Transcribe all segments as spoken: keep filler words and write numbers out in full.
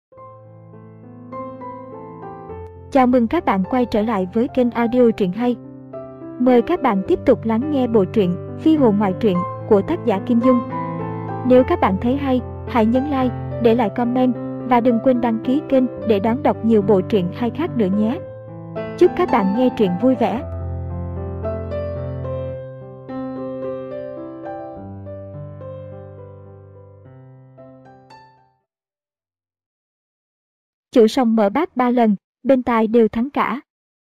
Chào mừng các bạn quay trở lại với kênh audio truyện hay. Mời các bạn tiếp tục lắng nghe bộ truyện Phi hồn ngoại truyện của tác giả Kim Dung. Nếu các bạn thấy hay, hãy nhấn like, để lại comment và đừng quên đăng ký kênh để đón đọc nhiều bộ truyện hay khác nữa nhé. Chúc các bạn nghe truyện vui vẻ. Chủ sòng mở bát ba lần, bên tài đều thắng cả.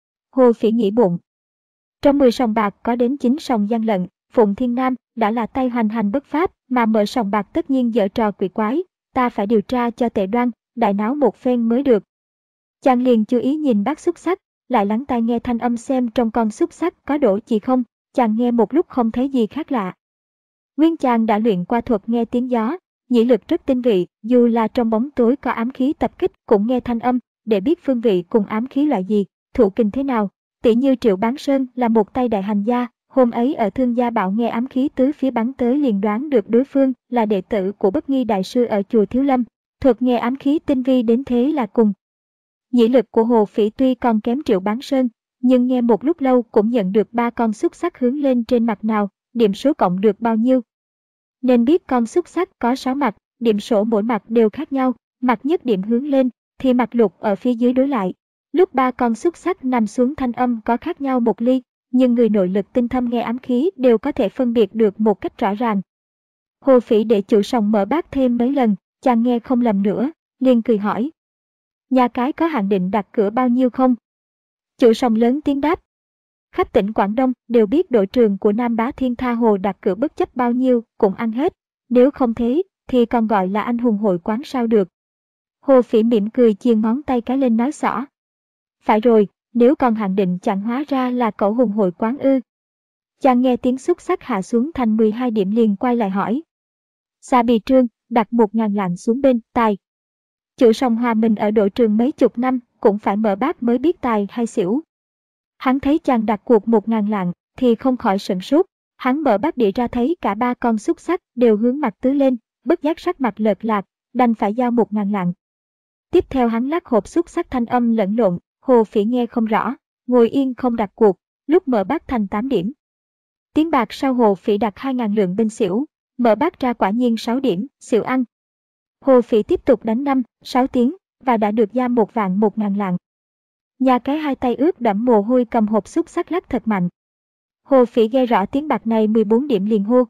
Hồ Phỉ nghĩ bụng. Trong mười sòng bạc có đến chín sòng gian lận, Phụng Thiên Nam đã là tay hoành hành bất pháp, mà mở sòng bạc tất nhiên giở trò quỷ quái, ta phải điều tra cho tệ đoan, đại náo một phen mới được. Chàng liền chú ý nhìn bát xúc xắc, lại lắng tai nghe thanh âm xem trong con xúc xắc có đổ gì không. Chàng nghe một lúc không thấy gì khác lạ. Nguyên chàng đã luyện qua thuật nghe tiếng gió, nhĩ lực rất tinh vị, dù là trong bóng tối có ám khí tập kích cũng nghe thanh âm, để biết phương vị cùng ám khí loại gì, thụ kình thế nào. Tỷ như Triệu Bán Sơn là một tay đại hành gia, hôm ấy ở Thương Gia Bảo nghe ám khí tứ phía bắn tới liền đoán được đối phương là đệ tử của Bất Nghi đại sư ở chùa Thiếu Lâm, thuật nghe ám khí tinh vi đến thế là cùng. Nhĩ lực của Hồ Phỉ tuy còn kém Triệu Bán Sơn, nhưng nghe một lúc lâu cũng nhận được ba con xúc xắc hướng lên trên mặt nào, điểm số cộng được bao nhiêu. Nên biết con xúc xắc có sáu mặt, điểm số mỗi mặt đều khác nhau, mặt nhất điểm hướng lên, thì mặt lục ở phía dưới đối lại. Lúc ba con xúc xắc nằm xuống thanh âm có khác nhau một ly, nhưng người nội lực tinh thâm nghe ám khí đều có thể phân biệt được một cách rõ ràng. Hồ Phỉ để chủ sòng mở bát thêm mấy lần, chàng nghe không lầm nữa, liền cười hỏi. Nhà cái có hạn định đặt cửa bao nhiêu không? Chủ sòng lớn tiếng đáp. Khắp tỉnh Quảng Đông đều biết đội trường của Nam Bá Thiên tha hồ đặt cửa bất chấp bao nhiêu cũng ăn hết, nếu không thế thì còn gọi là anh hùng hội quán sao được. Hồ Phỉ mỉm cười chìa ngón tay cái lên nói xỏ. Phải rồi, nếu còn hạn định chẳng hóa ra là cậu hùng hội quán ư. Chàng nghe tiếng xúc xắc hạ xuống thành mười hai điểm liền quay lại hỏi. Sa Bì Trương đặt một ngàn lạng xuống bên tài. Chủ sòng hòa mình ở đội trường mấy chục năm cũng phải mở bát mới biết tài hay xỉu. Hắn thấy chàng đặt cuộc một ngàn lạng thì không khỏi sửng sốt. Hắn mở bát đĩa ra thấy cả ba con xúc xắc đều hướng mặt tứ lên, bất giác sắc mặt lợt lạc, đành phải giao một ngàn lạng. Tiếp theo hắn lắc hộp xúc xắc thanh âm lẫn lộn, Hồ Phỉ nghe không rõ, ngồi yên không đặt cuộc, lúc mở bát thành tám điểm. Tiếng bạc sau Hồ Phỉ đặt hai ngàn lượng bên xỉu, mở bát ra quả nhiên sáu điểm, xỉu ăn. Hồ Phỉ tiếp tục đánh năm, sáu tiếng, và đã được giam một vạn một ngàn lạng. Nhà cái hai tay ướt đẫm mồ hôi cầm hộp xúc xắc lắc thật mạnh. Hồ Phỉ nghe rõ tiếng bạc này mười bốn điểm liền hô.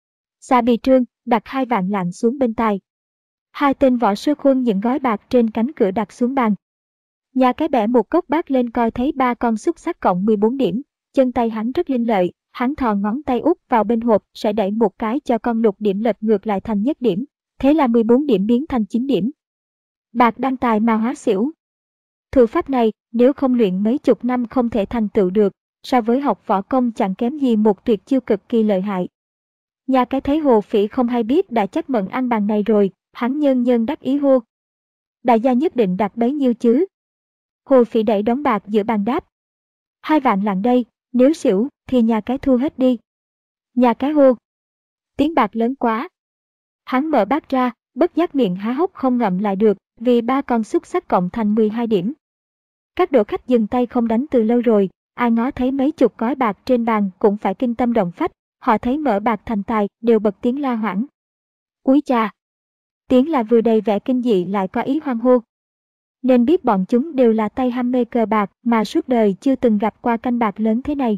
Sa Bì Trương đặt hai vạn lạng xuống bên tài. Hai tên võ sư khuân những gói bạc trên cánh cửa đặt xuống bàn. Nhà cái bẻ một cốc bát lên coi thấy ba con xúc xắc cộng mười bốn điểm, chân tay hắn rất linh lợi, hắn thò ngón tay út vào bên hộp sẽ đẩy một cái cho con lục điểm lật ngược lại thành nhất điểm, thế là mười bốn điểm biến thành chín điểm. Bạc đăng tài mà hóa xỉu. Thủ pháp này nếu không luyện mấy chục năm không thể thành tựu được, so với học võ công chẳng kém gì một tuyệt chiêu cực kỳ lợi hại. Nhà cái thấy Hồ Phỉ không hay biết đã chắc mận ăn bàn này rồi, hắn nhân nhân đắc ý hô. Đại gia nhất định đặt bấy nhiêu chứ? Hồ Phỉ đẩy đống bạc giữa bàn đáp. Hai vạn lạng đây, nếu xỉu thì nhà cái thu hết đi. Nhà cái hô. Tiếng bạc lớn quá. Hắn mở bát ra, bất giác miệng há hốc không ngậm lại được, vì ba con xúc xắc cộng thành mười hai điểm. Các đỗ khách dừng tay không đánh từ lâu rồi, ai ngó thấy mấy chục gói bạc trên bàn cũng phải kinh tâm động phách, họ thấy mở bạc thành tài đều bật tiếng la hoảng. Úi chà! Tiếng là vừa đầy vẻ kinh dị lại có ý hoan hô. Nên biết bọn chúng đều là tay ham mê cờ bạc mà suốt đời chưa từng gặp qua canh bạc lớn thế này.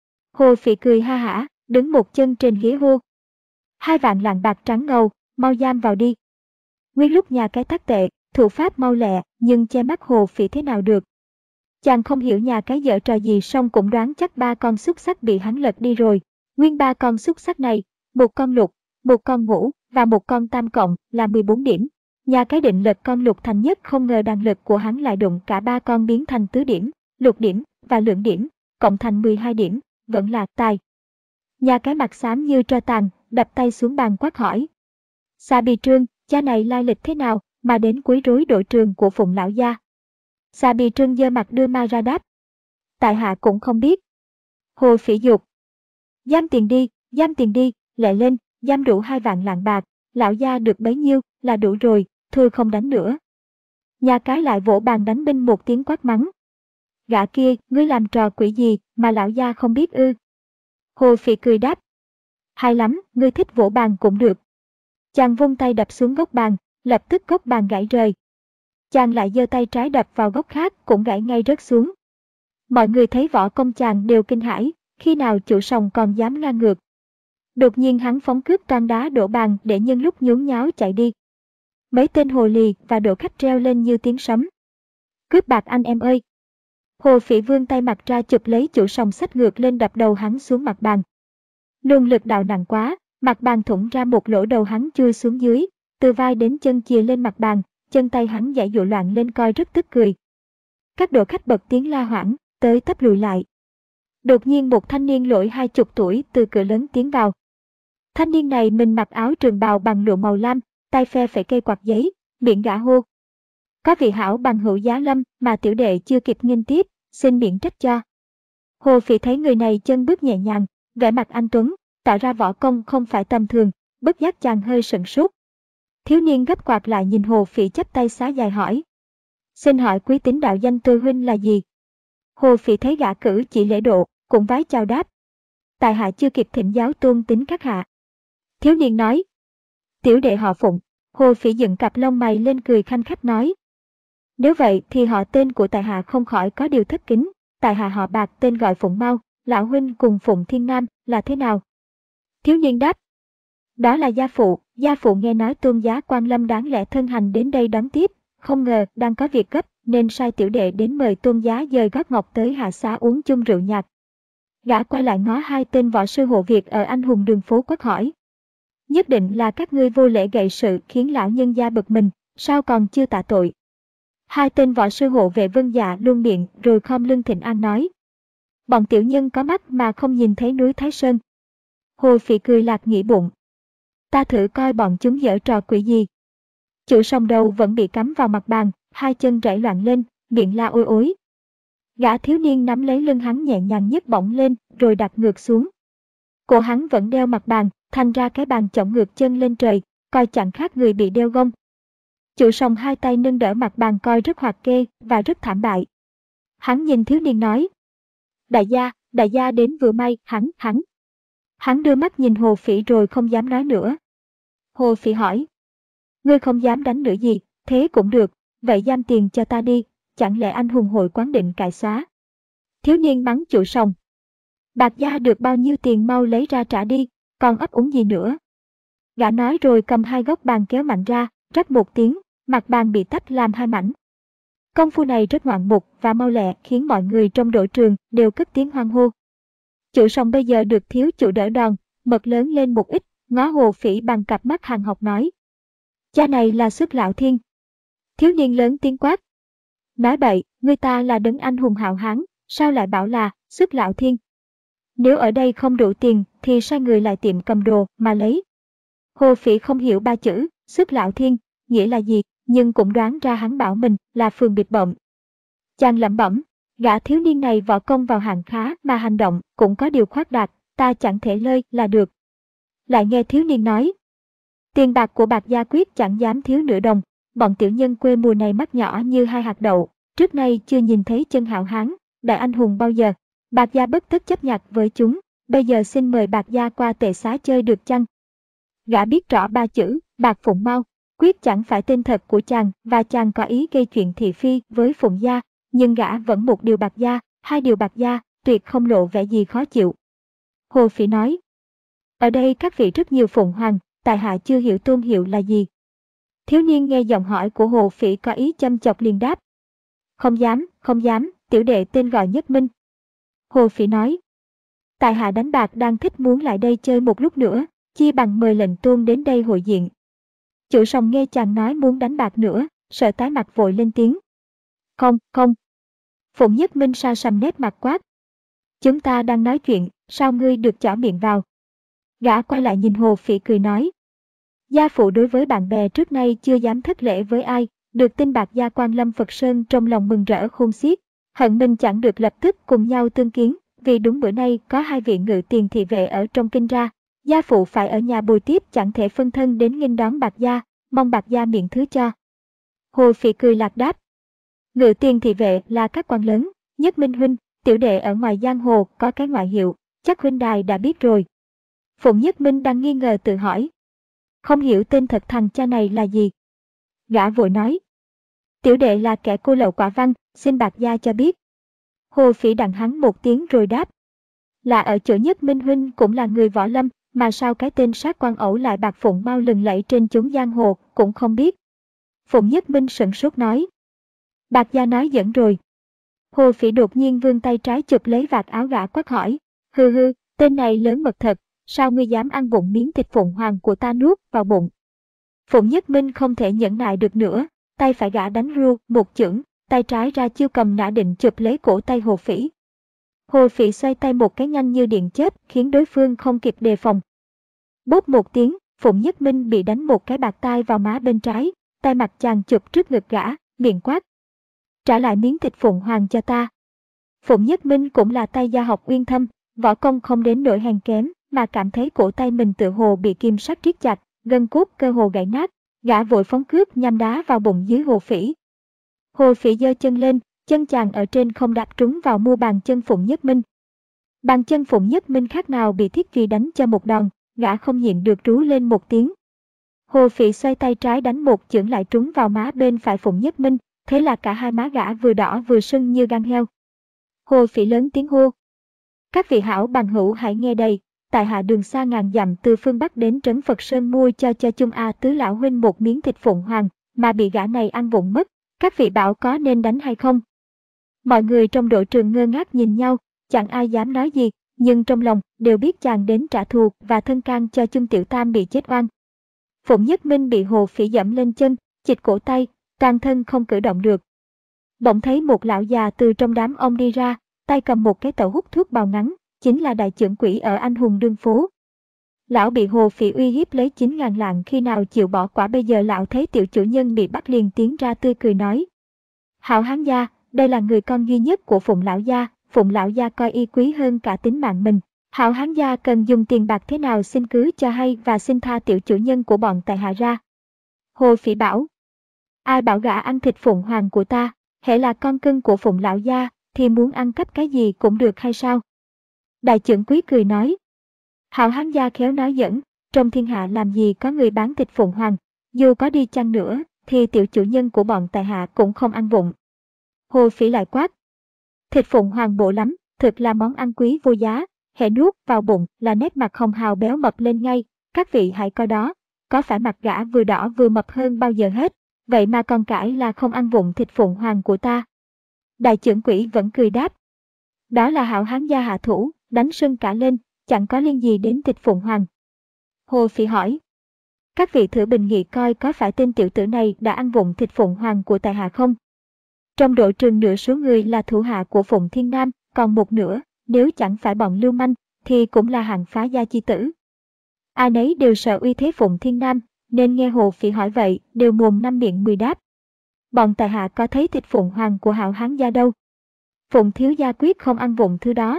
Hồ Phỉ cười ha hả, đứng một chân trên ghế hô. Hai vạn lạng bạc trắng ngầu, mau giam vào đi. Nguyên lúc nhà cái tắc tệ, thủ pháp mau lẹ, nhưng che mắt Hồ Phỉ thế nào được. Chàng không hiểu nhà cái giở trò gì xong cũng đoán chắc ba con xúc xắc bị hắn lật đi rồi. Nguyên ba con xúc xắc này, một con lục, một con ngũ và một con tam cộng là mười bốn điểm. Nhà cái định lật con lục thành nhất, không ngờ đàn lực của hắn lại đụng cả ba con biến thành tứ điểm, lục điểm và lượng điểm, cộng thành mười hai điểm, vẫn là tài. Nhà cái mặt xám như tro tàn, đập tay xuống bàn quát hỏi. Sa Bì Trương, cha này lai lịch thế nào mà đến quấy rối đội trường của Phụng lão gia? Sa Bì Trương giơ mặt đưa ma ra đáp. Tại hạ cũng không biết. Hồ Phỉ dục. Giam tiền đi, giam tiền đi, lẹ lên, giam đủ hai vạn lạng bạc, lão gia được bấy nhiêu là đủ rồi, thôi không đánh nữa. Nhà cái lại vỗ bàn đánh binh một tiếng quát mắng. Gã kia, ngươi làm trò quỷ gì mà lão gia không biết ư? Hồ Phỉ cười đáp. Hay lắm, ngươi thích vỗ bàn cũng được. Chàng vung tay đập xuống góc bàn, lập tức góc bàn gãy rời. Chàng lại giơ tay trái đập vào góc khác cũng gãy ngay rớt xuống. Mọi người thấy võ công chàng đều kinh hãi, khi nào chủ sòng còn dám ngang ngược. Đột nhiên hắn phóng cước toan đá đổ bàn để nhân lúc nhốn nháo chạy đi. Mấy tên hồ lì và đổ khách reo lên như tiếng sấm. Cướp bạc anh em ơi! Hồ Phỉ vươn tay mặt ra chụp lấy chủ sòng xách ngược lên đập đầu hắn xuống mặt bàn. Luồng lực đạo nặng quá, mặt bàn thủng ra một lỗ, đầu hắn chui xuống dưới, từ vai đến chân chìa lên mặt bàn, chân tay hắn giãy giụa loạn lên coi rất tức cười. Các đổ khách bật tiếng la hoảng, tới tấp lùi lại. Đột nhiên một thanh niên lỗi hai chục tuổi từ cửa lớn tiến vào. Thanh niên này mình mặc áo trường bào bằng lụa màu lam, tay phe phẩy cây quạt giấy, miệng gã hô. Có vị hảo bằng hữu giá lâm mà tiểu đệ chưa kịp nghênh tiếp, xin miễn trách cho. Hồ Phỉ thấy người này chân bước nhẹ nhàng, vẻ mặt anh tuấn, tỏ ra võ công không phải tầm thường, bất giác chàng hơi sửng sốt. Thiếu niên gấp quạt lại nhìn Hồ Phỉ chắp tay xá dài hỏi. Xin hỏi quý tín đạo danh tôi huynh là gì? Hồ Phỉ thấy gã cử chỉ lễ độ, cũng vái chào đáp. Tại hạ chưa kịp thỉnh giáo tôn tính các hạ. Thiếu niên nói. Tiểu đệ họ Phụng. Hồ Phỉ dựng cặp lông mày lên cười khanh khách nói. Nếu vậy thì họ tên của tại hạ không khỏi có điều thất kính, tại hạ họ Bạc tên gọi Phụng Mau, lão huynh cùng Phụng Thiên Nam là thế nào? Thiếu niên đáp. Đó là gia phụ, gia phụ nghe nói tôn giá Quan Lâm đáng lẽ thân hành đến đây đón tiếp, không ngờ đang có việc gấp nên sai tiểu đệ đến mời tôn giá dời gót ngọc tới hạ xá uống chung rượu nhạt. Gã quay lại ngó hai tên võ sư hộ Việt ở anh hùng đường phố quát hỏi. Nhất định là các ngươi vô lễ gây sự khiến lão nhân gia bực mình, sao còn chưa tạ tội? Hai tên võ sư hộ vệ vâng dạ luôn miệng rồi khom lưng thỉnh an nói. Bọn tiểu nhân có mắt mà không nhìn thấy núi Thái Sơn. Hồ Phỉ cười lạc nghĩ bụng. Ta thử coi bọn chúng giở trò quỷ gì. Chủ sòng đầu vẫn bị cắm vào mặt bàn, hai chân rảy loạn lên, miệng la ôi ối. Gã thiếu niên nắm lấy lưng hắn nhẹ nhàng nhấc bổng lên rồi đặt ngược xuống. Cổ hắn vẫn đeo mặt bàn, thành ra cái bàn chổng ngược chân lên trời, coi chẳng khác người bị đeo gông. Chủ sòng hai tay nâng đỡ mặt bàn coi rất hoạt kê và rất thảm bại. Hắn nhìn thiếu niên nói. Đại gia, đại gia đến vừa may, hắn, hắn. Hắn đưa mắt nhìn Hồ Phỉ rồi không dám nói nữa. Hồ Phỉ hỏi. Ngươi không dám đánh nữa gì, thế cũng được, vậy giam tiền cho ta đi, chẳng lẽ anh hùng hội quán định cải xóa. Thiếu niên mắng chủ sòng. Bạc gia được bao nhiêu tiền mau lấy ra trả đi, còn ấp úng gì nữa. Gã nói rồi cầm hai góc bàn kéo mạnh ra, rắc một tiếng, mặt bàn bị tách làm hai mảnh. Công phu này rất ngoạn mục và mau lẹ khiến mọi người trong đội trường đều cất tiếng hoan hô. Chủ sòng bây giờ được thiếu chủ đỡ đòn, mật lớn lên một ít, ngó Hồ Phỉ bằng cặp mắt hàng học nói. Cha này là Xuất Lão Thiên. Thiếu niên lớn tiếng quát. Nói bậy, người ta là đấng anh hùng hào hán, sao lại bảo là Xuất Lão Thiên? Nếu ở đây không đủ tiền thì sai người lại tiệm cầm đồ mà lấy. Hồ Phỉ không hiểu ba chữ Xuất Lão Thiên nghĩa là gì, nhưng cũng đoán ra hắn bảo mình là phường bịt bợm. Chàng lẩm bẩm, gã thiếu niên này võ công vào hạng khá mà hành động cũng có điều khoác đạt, ta chẳng thể lơi là được. Lại nghe thiếu niên nói. Tiền bạc của Bạc gia quyết chẳng dám thiếu nửa đồng, bọn tiểu nhân quê mùa này mắt nhỏ như hai hạt đậu, trước nay chưa nhìn thấy chân hảo hán, đại anh hùng bao giờ. Bạc gia bất tất chấp nhặt với chúng, bây giờ xin mời Bạc gia qua tề xá chơi được chăng? Gã biết rõ ba chữ, Bạc Phụng Mau, quyết chẳng phải tên thật của chàng và chàng có ý gây chuyện thị phi với Phụng gia, nhưng gã vẫn một điều Bạc gia, hai điều Bạc gia, tuyệt không lộ vẻ gì khó chịu. Hồ Phỉ nói. Ở đây các vị rất nhiều Phụng Hoàng, tại hạ chưa hiểu tôn hiệu là gì. Thiếu niên nghe giọng hỏi của Hồ Phỉ có ý châm chọc liền đáp. Không dám, không dám, tiểu đệ tên gọi Nhất Minh. Hồ Phỉ nói. Tại hạ đánh bạc đang thích muốn lại đây chơi một lúc nữa, chi bằng mời lệnh tôn đến đây hội diện. Chủ sòng nghe chàng nói muốn đánh bạc nữa, sợ tái mặt vội lên tiếng. Không, không. Phụng Nhất Minh sa sầm nét mặt quát. Chúng ta đang nói chuyện, sao ngươi được chỏ miệng vào? Gã quay lại nhìn Hồ Phỉ cười nói. Gia phụ đối với bạn bè trước nay chưa dám thất lễ với ai, được tin Bạc gia Quan Lâm Phật Sơn trong lòng mừng rỡ khôn xiết, hận mình chẳng được lập tức cùng nhau tương kiến, vì đúng bữa nay có hai vị ngự tiền thị vệ ở trong kinh ra, gia phụ phải ở nhà bồi tiếp chẳng thể phân thân đến nghênh đón Bạc gia, mong Bạc gia miễn thứ cho. Hồ Phỉ cười lạc đáp. Ngự tiền thị vệ là các quan lớn, Nhất Minh huynh, tiểu đệ ở ngoài giang hồ có cái ngoại hiệu, chắc huynh đài đã biết rồi. Phụng Nhất Minh đang nghi ngờ tự hỏi. Không hiểu tên thật thằng cha này là gì. Gã vội nói. Tiểu đệ là kẻ cô lậu quả văn, xin bạc gia cho biết. Hồ Phỉ đặng hắn một tiếng rồi đáp. Là ở chỗ Nhất Minh huynh cũng là người võ lâm, mà sao cái tên sát quan ẩu lại bạc phụng mau lừng lẫy trên chốn giang hồ, cũng không biết. Phụng Nhất Minh sửng sốt nói. Bạc gia nói dẫn rồi. Hồ Phỉ đột nhiên vươn tay trái chụp lấy vạt áo gã quát hỏi. Hừ hừ, tên này lớn mật thật, sao ngươi dám ăn bụng miếng thịt Phụng Hoàng của ta nuốt vào bụng. Phụng Nhất Minh không thể nhẫn nại được nữa, tay phải gã đánh ru một chưởng, tay trái ra chiêu cầm nã định chụp lấy cổ tay Hồ Phỉ. Hồ Phỉ xoay tay một cái nhanh như điện chớp khiến đối phương không kịp đề phòng. Bốp một tiếng, Phụng Nhất Minh bị đánh một cái bạt tai vào má bên trái, tay mặt chàng chụp trước ngực gã, miệng quát. Trả lại miếng thịt Phụng Hoàng cho ta. Phụng Nhất Minh cũng là tay gia học uyên thâm, võ công không đến nỗi hèn kém, mà cảm thấy cổ tay mình tự hồ bị kim sắt siết chặt, gân cốt cơ hồ gãy nát, gã vội phóng cước nhằm đá vào bụng dưới Hồ Phỉ. Hồ Phỉ giơ chân lên, chân chàng ở trên không đạp trúng vào mu bàn chân Phụng Nhất Minh. Bàn chân Phụng Nhất Minh khác nào bị thiết truy đánh cho một đòn, gã không nhịn được rú lên một tiếng. Hồ Phỉ xoay tay trái đánh một chưởng lại trúng vào má bên phải Phụng Nhất Minh, thế là cả hai má gã vừa đỏ vừa sưng như gan heo. Hồ Phỉ lớn tiếng hô. Các vị hảo bằng hữu hãy nghe đây, tại hạ đường xa ngàn dặm từ phương Bắc đến trấn Phật Sơn mua cho cho chung A tứ lão huynh một miếng thịt Phụng Hoàng, mà bị gã này ăn vụng mất, các vị bảo có nên đánh hay không? Mọi người trong đội trường ngơ ngác nhìn nhau, chẳng ai dám nói gì, nhưng trong lòng đều biết chàng đến trả thù và thân can cho chung tiểu tam bị chết oan. Phụng Nhất Minh bị Hồ Phỉ dẫm lên chân, chịch cổ tay, toàn thân không cử động được. Bỗng thấy một lão già từ trong đám ông đi ra, tay cầm một cái tẩu hút thuốc bào ngắn, chính là đại trưởng quỹ ở Anh Hùng Đương Phố. Lão bị Hồ Phỉ uy hiếp lấy chín ngàn lạng khi nào chịu bỏ quả, bây giờ lão thấy tiểu chủ nhân bị bắt liền tiến ra tươi cười nói. Hảo hán gia, đây là người con duy nhất của Phụng lão gia, Phụng lão gia coi y quý hơn cả tính mạng mình. Hảo hán gia cần dùng tiền bạc thế nào xin cứ cho hay và xin tha tiểu chủ nhân của bọn tại hạ ra. Hồ Phỉ bảo. Ai bảo gã ăn thịt Phụng Hoàng của ta, hễ là con cưng của Phụng lão gia, thì muốn ăn cắp cái gì cũng được hay sao? Đại trưởng quý cười nói. Hảo hán gia khéo nói dẫn, trong thiên hạ làm gì có người bán thịt Phụng Hoàng, dù có đi chăng nữa, thì tiểu chủ nhân của bọn tại hạ cũng không ăn vụng. Hồ Phỉ lại quát. Thịt Phụng Hoàng bổ lắm, thực là món ăn quý vô giá, hễ nuốt vào bụng là nét mặt hồng hào béo mập lên ngay, các vị hãy coi đó, có phải mặt gã vừa đỏ vừa mập hơn bao giờ hết, vậy mà còn cãi là không ăn vụng thịt Phụng Hoàng của ta. Đại trưởng quỹ vẫn cười đáp. Đó là hảo hán gia hạ thủ, đánh sưng cả lên, chẳng có liên gì đến thịt Phụng Hoàng. Hồ Phỉ hỏi. Các vị thử bình nghị coi có phải tên tiểu tử này đã ăn vụng thịt Phụng Hoàng của tại hạ không? Trong đội trường nửa số người là thủ hạ của Phụng Thiên Nam, còn một nửa, nếu chẳng phải bọn lưu manh, thì cũng là hạng phá gia chi tử. Ai nấy đều sợ uy thế Phụng Thiên Nam, nên nghe Hồ Phỉ hỏi vậy, đều mồm năm miệng mười đáp. Bọn tại hạ có thấy thịt Phụng Hoàng của hảo hán gia đâu. Phụng thiếu gia quyết không ăn vụng thứ đó.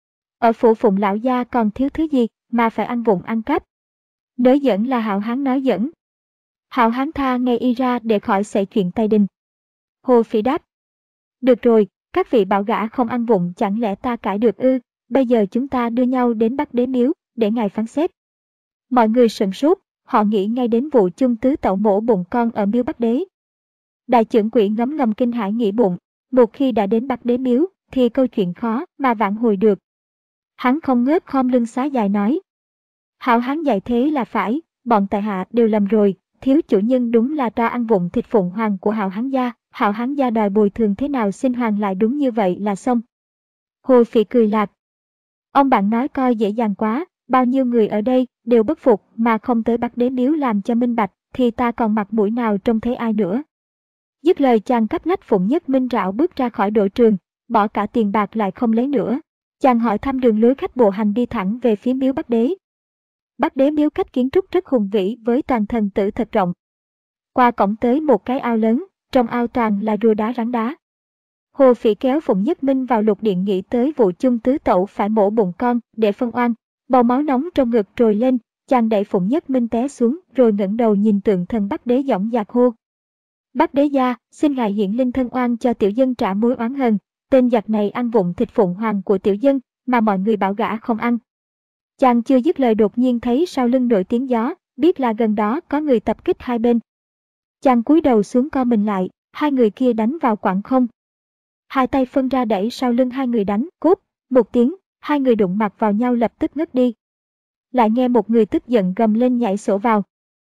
Ở phủ Phụng lão gia còn thiếu thứ gì mà phải ăn vụng ăn cắp. Nói dẫn là hảo hán nói dẫn. Hảo hán tha ngay y ra để khỏi xảy chuyện tay đình. Hồ Phỉ đáp. Được rồi, các vị bảo gã không ăn vụng chẳng lẽ ta cãi được ư, bây giờ chúng ta đưa nhau đến Bắc Đế Miếu, để ngài phán xét. Mọi người sửng sốt, họ nghĩ ngay đến vụ chung tứ tẩu mổ bụng con ở Miếu Bắc Đế. Đại trưởng quỹ ngấm ngầm kinh hãi nghĩ bụng, một khi đã đến Bắc Đế Miếu, thì câu chuyện khó mà vãn hồi được. Hắn không ngớt khom lưng xá dài nói. Hảo hán dạy thế là phải, bọn tại hạ đều lầm rồi, thiếu chủ nhân đúng là cho ăn vụng thịt Phụng Hoàng của hảo hán gia, hảo hán gia đòi bồi thường thế nào xin hoàn lại đúng như vậy là xong. Hồ Phỉ cười lạc. Ông bạn nói coi dễ dàng quá, bao nhiêu người ở đây đều bất phục mà không tới Bắc Đế Miếu làm cho minh bạch, thì ta còn mặt mũi nào trông thấy ai nữa. Dứt lời chàng cắp nách Phụng Nhất Minh rảo bước ra khỏi đội trường, bỏ cả tiền bạc lại không lấy nữa. Chàng hỏi thăm đường lối khách bộ hành đi thẳng về phía Miếu Bắc Đế. Bắc Đế Miếu cách kiến trúc rất hùng vĩ với toàn thần tử thật rộng. Qua cổng tới một cái ao lớn, trong ao toàn là rùa đá rắn đá. Hồ Phỉ kéo Phụng Nhất Minh vào lục điện nghĩ tới vụ chung tứ tẩu phải mổ bụng con để phân oan, bầu máu nóng trong ngực trồi lên, chàng đẩy Phụng Nhất Minh té xuống rồi ngẩng đầu nhìn tượng thần Bắc Đế dõng dạc hô. Bắc Đế Gia, xin ngài hiển linh thân oan cho tiểu dân trả mối oán hờn. Tên giặc này ăn vụng thịt phụng hoàng của tiểu dân, mà mọi người bảo gã không ăn. Chàng chưa dứt lời đột nhiên thấy sau lưng nổi tiếng gió, biết là gần đó có người tập kích hai bên. Chàng cúi đầu xuống co mình lại, hai người kia đánh vào quảng không. Hai tay phân ra đẩy sau lưng hai người đánh, cúp, một tiếng, hai người đụng mặt vào nhau lập tức ngất đi. Lại nghe một người tức giận gầm lên nhảy sổ vào.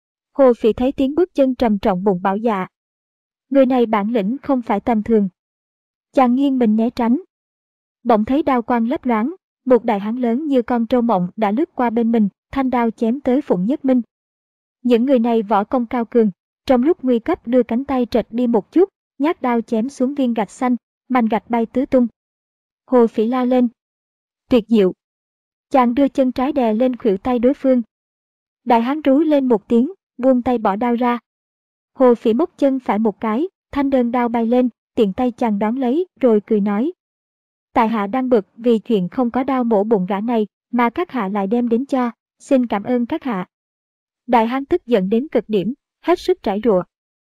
Hồ Phỉ thấy tiếng bước chân trầm trọng bụng bảo dạ. Người này bản lĩnh không phải tầm thường. Chàng nghiêng mình né tránh. Bỗng thấy đao quang lấp loáng, một đại hán lớn như con trâu mộng đã lướt qua bên mình, thanh đao chém tới Phụng Nhất Minh. Những người này võ công cao cường, trong lúc nguy cấp đưa cánh tay trật đi một chút, nhát đao chém xuống viên gạch xanh, mảnh gạch bay tứ tung. Hồ Phỉ la lên. Tuyệt diệu. Chàng đưa chân trái đè lên khuỷu tay đối phương. Đại hán rú lên một tiếng, buông tay bỏ đao ra. Hồ Phỉ móc chân phải một cái, thanh đơn đao bay lên, tiện tay chàng đón lấy, rồi cười nói. Tại hạ đang bực vì chuyện không có đao mổ bụng gã này, mà các hạ lại đem đến cho, xin cảm ơn các hạ. Đại hán tức giận đến cực điểm, hết sức trải rụa.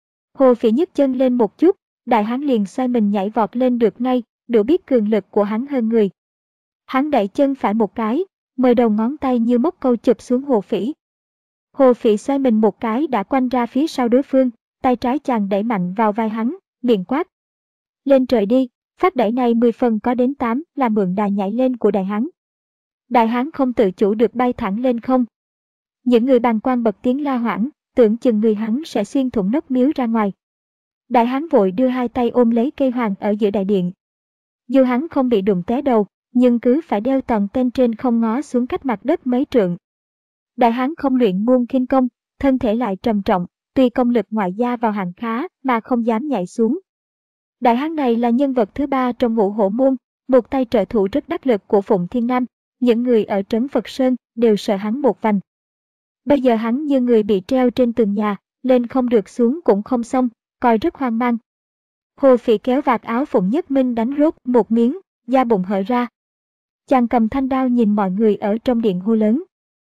Hồ Phỉ nhấc chân lên một chút, đại hán liền xoay mình nhảy vọt lên được ngay, đủ biết cường lực của hắn hơn người. Hắn đẩy chân phải một cái, mười đầu ngón tay như móc câu chụp xuống Hồ Phỉ. Hồ Phỉ xoay mình một cái đã quanh ra phía sau đối phương, tay trái chàng đẩy mạnh vào vai hắn, miệng quát. Lên trời đi, phát đẩy này mười phần có đến tám là mượn đà nhảy lên của đại hán. Đại hán không tự chủ được bay thẳng lên không. Những người bàng quan bật tiếng la hoảng, tưởng chừng người hắn sẽ xuyên thủng nóc miếu ra ngoài. Đại hán vội đưa hai tay ôm lấy cây hoàng ở giữa đại điện. Dù hắn không bị đụng té đầu, nhưng cứ phải đeo toàn tên trên không ngó xuống cách mặt đất mấy trượng. Đại hán không luyện muôn khinh công, thân thể lại trầm trọng, tuy công lực ngoại gia vào hạng khá mà không dám nhảy xuống. Đại hán này là nhân vật thứ ba trong Ngũ Hổ môn, một tay trợ thủ rất đắc lực của Phụng Thiên Nam, những người ở trấn Phật Sơn đều sợ hắn một vành. Bây giờ hắn như người bị treo trên tường nhà, lên không được xuống cũng không xong, coi rất hoang mang. Hồ Phỉ kéo vạt áo Phụng Nhất Minh đánh rốt một miếng, da bụng hở ra. Chàng cầm thanh đao nhìn mọi người ở trong điện hô lớn.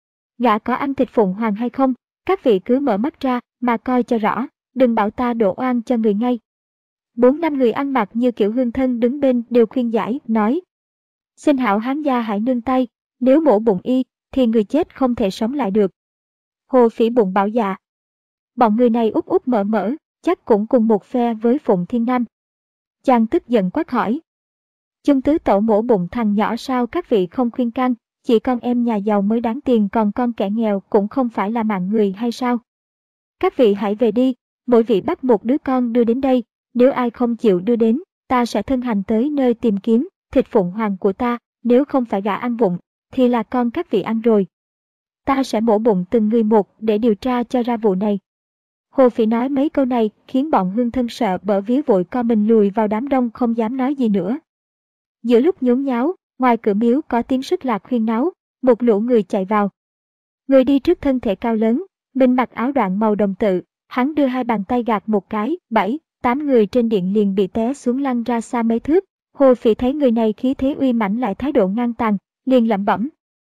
Gã có ăn thịt Phụng Hoàng hay không? Các vị cứ mở mắt ra mà coi cho rõ, đừng bảo ta đổ oan cho người ngay. Bốn năm người ăn mặc như kiểu hương thân đứng bên đều khuyên giải, nói. Xin hảo hán gia hãy nương tay, nếu mổ bụng y, thì người chết không thể sống lại được. Hồ Phỉ bụng bảo dạ. Bọn người này úp úp mở mở, chắc cũng cùng một phe với Phụng Thiên Nam. Chàng tức giận quát hỏi. Chung tứ tẩu mổ bụng thằng nhỏ sao các vị không khuyên can, chỉ con em nhà giàu mới đáng tiền còn con kẻ nghèo cũng không phải là mạng người hay sao? Các vị hãy về đi, mỗi vị bắt một đứa con đưa đến đây, nếu ai không chịu đưa đến, ta sẽ thân hành tới nơi tìm kiếm thịt Phụng Hoàng của ta, nếu không phải gã ăn vụng, thì là con các vị ăn rồi. Ta sẽ mổ bụng từng người một để điều tra cho ra vụ này. Hồ Phỉ nói mấy câu này khiến bọn hương thân sợ bở vía vội co mình lùi vào đám đông không dám nói gì nữa. Giữa lúc nhốn nháo, ngoài cửa miếu có tiếng sức lạc huyên náo, một lũ người chạy vào. Người đi trước thân thể cao lớn, mình mặc áo đoạn màu đồng tự, hắn đưa hai bàn tay gạt một cái, bảy, tám người trên điện liền bị té xuống lăn ra xa mấy thước. Hồ Phỉ thấy người này khí thế uy mãnh lại thái độ ngang tàn, liền lẩm bẩm.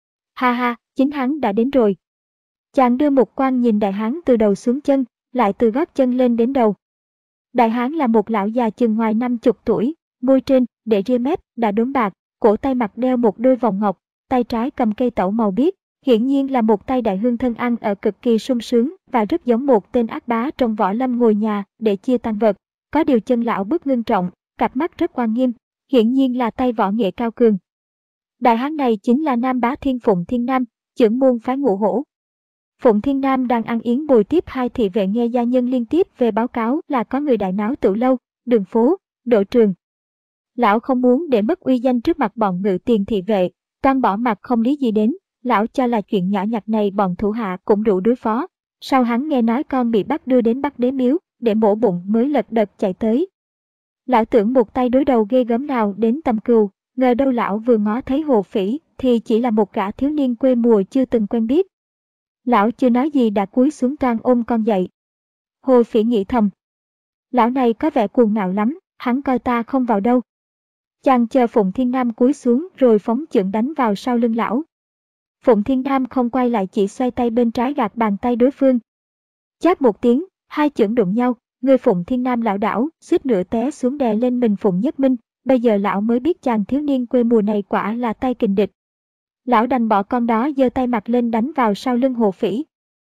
Ha ha, chính hắn đã đến rồi. Chàng đưa một quan nhìn đại hán từ đầu xuống chân, lại từ gót chân lên đến đầu. Đại hán là một lão già chừng ngoài năm chục tuổi, môi trên, để ria mép, đã đốm bạc, cổ tay mặt đeo một đôi vòng ngọc, tay trái cầm cây tẩu màu biếc, hiển nhiên là một tay đại hương thân ăn ở cực kỳ sung sướng và rất giống một tên ác bá trong võ lâm ngồi nhà để chia tang vật. Có điều chân lão bước ngưng trọng, cặp mắt rất oan nghiêm, hiển nhiên là tay võ nghệ cao cường. Đại hán này chính là Nam Bá Thiên Phụng Thiên Nam, trưởng môn phái Ngũ Hổ. Phụng Thiên Nam đang ăn yến bồi tiếp hai thị vệ nghe gia nhân liên tiếp về báo cáo là có người đại náo tửu lâu, đường phố, độ trường. Lão không muốn để mất uy danh trước mặt bọn ngự tiền thị vệ, toan bỏ mặt không lý gì đến, lão cho là chuyện nhỏ nhặt này bọn thủ hạ cũng đủ đối phó. Sau hắn nghe nói con bị bắt đưa đến Bắc Đế miếu, để mổ bụng mới lật đật chạy tới. Lão tưởng một tay đối đầu ghê gớm nào đến tầm cừu, ngờ đâu lão vừa ngó thấy Hồ Phỉ thì chỉ là một gã thiếu niên quê mùa chưa từng quen biết. Lão chưa nói gì đã cúi xuống toan ôm con dậy. Hồ Phỉ nghĩ thầm. Lão này có vẻ cuồng ngạo lắm, hắn coi ta không vào đâu. Chàng chờ Phụng Thiên Nam cúi xuống rồi phóng chưởng đánh vào sau lưng lão. Phụng Thiên Nam không quay lại chỉ xoay tay bên trái gạt bàn tay đối phương. Chát một tiếng, hai chưởng đụng nhau, Người Phụng Thiên Nam lảo đảo, suýt nữa té xuống đè lên mình Phụng Nhất Minh, bây giờ lão mới biết chàng thiếu niên quê mùa này quả là tay kình địch. Lão đành bỏ con đó giơ tay mặt lên đánh vào sau lưng Hồ Phỉ.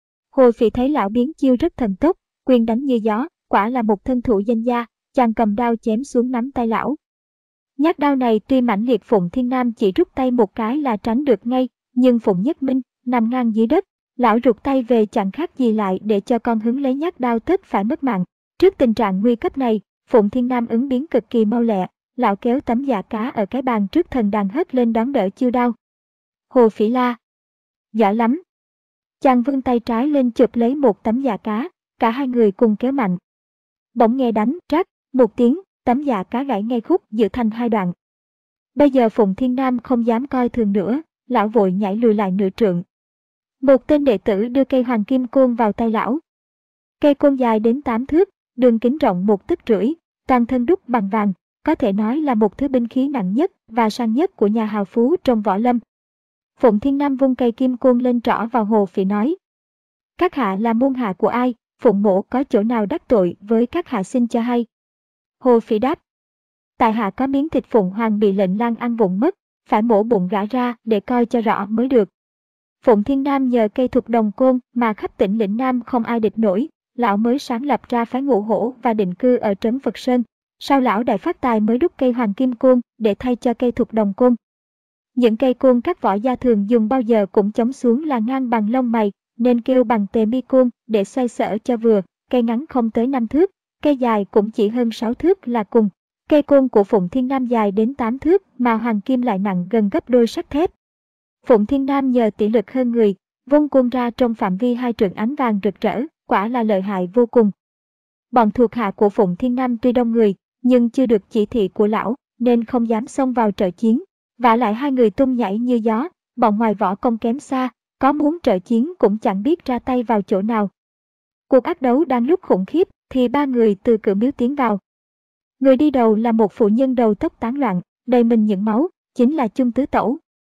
Hồ Phỉ thấy lão biến chiêu rất thần tốc, quyền đánh như gió, quả là một thân thủ danh gia, chàng cầm đao chém xuống nắm tay lão. Nhát đao này tuy mãnh liệt, Phụng Thiên Nam chỉ rút tay một cái là tránh được ngay, nhưng Phụng Nhất Minh nằm ngang dưới đất, lão rụt tay về chẳng khác gì lại để cho con hứng lấy nhát đao tất phải mất mạng. Trước tình trạng nguy cấp này, Phụng Thiên Nam ứng biến cực kỳ mau lẹ, lão kéo tấm dạ cá ở cái bàn trước thần đàn hất lên đón đỡ chiêu đao. Hồ Phỉ la: giỏi lắm! Chàng vươn tay trái lên chụp lấy một tấm dạ cá, cả hai người cùng kéo mạnh. Bỗng nghe đánh trát một tiếng, tấm dạ cá gãy ngay khúc giữa thành hai đoạn. Bây giờ Phụng Thiên Nam không dám coi thường nữa, lão vội nhảy lùi lại nửa trượng. Một tên đệ tử đưa cây hoàng kim côn vào tay lão. Cây côn dài đến tám thước, đường kính rộng một tấc rưỡi, toàn thân đúc bằng vàng, có thể nói là một thứ binh khí nặng nhất và sang nhất của nhà hào phú trong võ lâm. Phụng Thiên Nam vung cây kim côn lên trỏ vào Hồ Phỉ nói: các hạ là môn hạ của ai? Phụng mỗ có chỗ nào đắc tội với các hạ xin cho hay. Hồ Phỉ đáp: tại hạ có miếng thịt Phụng Hoàng bị lệnh lang ăn vụng mất, phải mổ bụng gã ra để coi cho rõ mới được. Phụng Thiên Nam nhờ cây thục đồng côn mà khắp tỉnh lĩnh Nam không ai địch nổi, lão mới sáng lập ra phái Ngũ Hổ và định cư ở trấn Phật Sơn. Sau lão đại phát tài mới đúc cây hoàng kim côn để thay cho cây thục đồng côn. Những cây côn các võ gia thường dùng bao giờ cũng chống xuống là ngang bằng lông mày, nên kêu bằng tề mi côn để xoay sở cho vừa, cây ngắn không tới năm thước, cây dài cũng chỉ hơn sáu thước là cùng. Cây côn của Phụng Thiên Nam dài đến tám thước mà hoàng kim lại nặng gần gấp đôi sắt thép. Phụng Thiên Nam nhờ tỷ lực hơn người, vung côn ra trong phạm vi hai trượng ánh vàng rực rỡ, quả là lợi hại vô cùng. Bọn thuộc hạ của Phụng Thiên Nam tuy đông người, nhưng chưa được chỉ thị của lão, nên không dám xông vào trợ chiến. Vả lại hai người tung nhảy như gió, bọn ngoài võ công kém xa, có muốn trợ chiến cũng chẳng biết ra tay vào chỗ nào. Cuộc ác đấu đang lúc khủng khiếp, thì ba người từ cửa miếu tiến vào. Người đi đầu là một phụ nhân đầu tóc tán loạn, đầy mình những máu, chính là Chung Tứ Tẩu.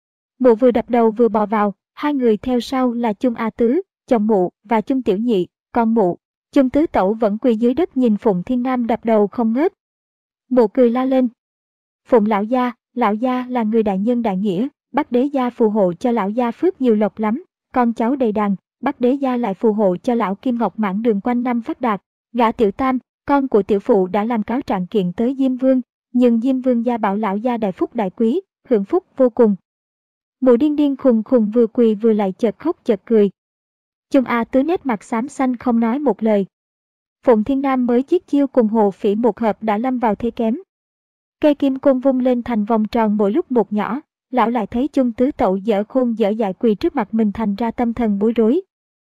Mụ vừa đập đầu vừa bò vào, hai người theo sau là Chung A Tứ, chồng mụ, và Chung Tiểu Nhị, con mụ. Chung Tứ Tẩu vẫn quỳ dưới đất nhìn Phụng Thiên Nam đập đầu không ngớt. Mụ cười la lên: Phụng lão gia, lão gia là người đại nhân đại nghĩa, Bắc đế gia phù hộ cho lão gia phước nhiều lộc lắm, con cháu đầy đàn, Bắc đế gia lại phù hộ cho lão kim ngọc mãn đường quanh năm phát đạt. Gã Tiểu Tam, con của tiểu phụ đã làm cáo trạng kiện tới Diêm Vương, nhưng Diêm Vương gia bảo lão gia đại phúc đại quý, hưởng phúc vô cùng. Mụ điên điên khùng khùng vừa quỳ vừa lại chợt khóc chợt cười. Chung A Tứ nét mặt xám xanh không nói một lời. Phụng Thiên Nam mới chiết chiêu cùng Hồ Phỉ một hợp đã lâm vào thế kém. Cây kim côn vung lên thành vòng tròn mỗi lúc một nhỏ, lão lại thấy Chung Tứ Tẩu dở khôn dở dại quỳ trước mặt mình, thành ra tâm thần bối rối.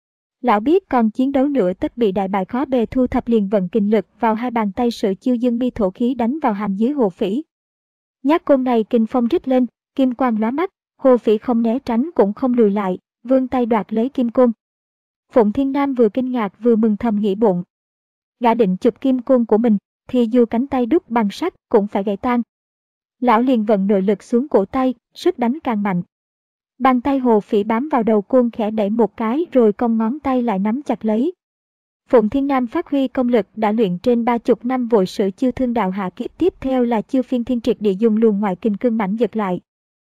Lão biết còn chiến đấu nữa tất bị đại bại khó bề, thu thập liền vận kình lực vào hai bàn tay sử chiêu dương bi thổ khí đánh vào hàm dưới Hồ Phỉ. Nhát côn này kinh phong rít lên, kim quang lóa mắt, Hồ Phỉ không né tránh cũng không lùi lại, vươn tay đoạt lấy kim côn. Phụng Thiên Nam vừa kinh ngạc vừa mừng thầm nghĩ bụng. Gã định chụp kim côn của mình, thì dù cánh tay đúc bằng sắt cũng phải gãy tan. Lão liền vận nội lực xuống cổ tay, sức đánh càng mạnh. Bàn tay Hồ Phỉ bám vào đầu côn khẽ đẩy một cái rồi cong ngón tay lại nắm chặt lấy. Phụng Thiên Nam phát huy công lực đã luyện trên ba chục năm vội sử chiêu thương đạo hạ kiếp, tiếp theo là chiêu phiên thiên triệt địa dùng luồng ngoại kình cương mãnh giật lại.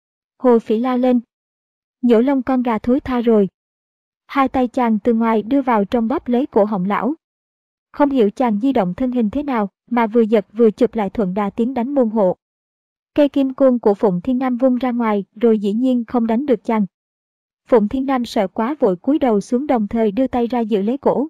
Hồ Phỉ la lên: Nhổ lông con gà thối tha rồi. Hai tay chàng từ ngoài đưa vào trong bóp lấy cổ họng lão. Không hiểu chàng di động thân hình thế nào mà vừa giật vừa chụp lại thuận đà tiến đánh môn hộ. Cây kim côn của Phụng Thiên Nam vung ra ngoài rồi dĩ nhiên không đánh được chàng. Phụng Thiên Nam sợ quá vội cúi đầu xuống, đồng thời đưa tay ra giữ lấy cổ.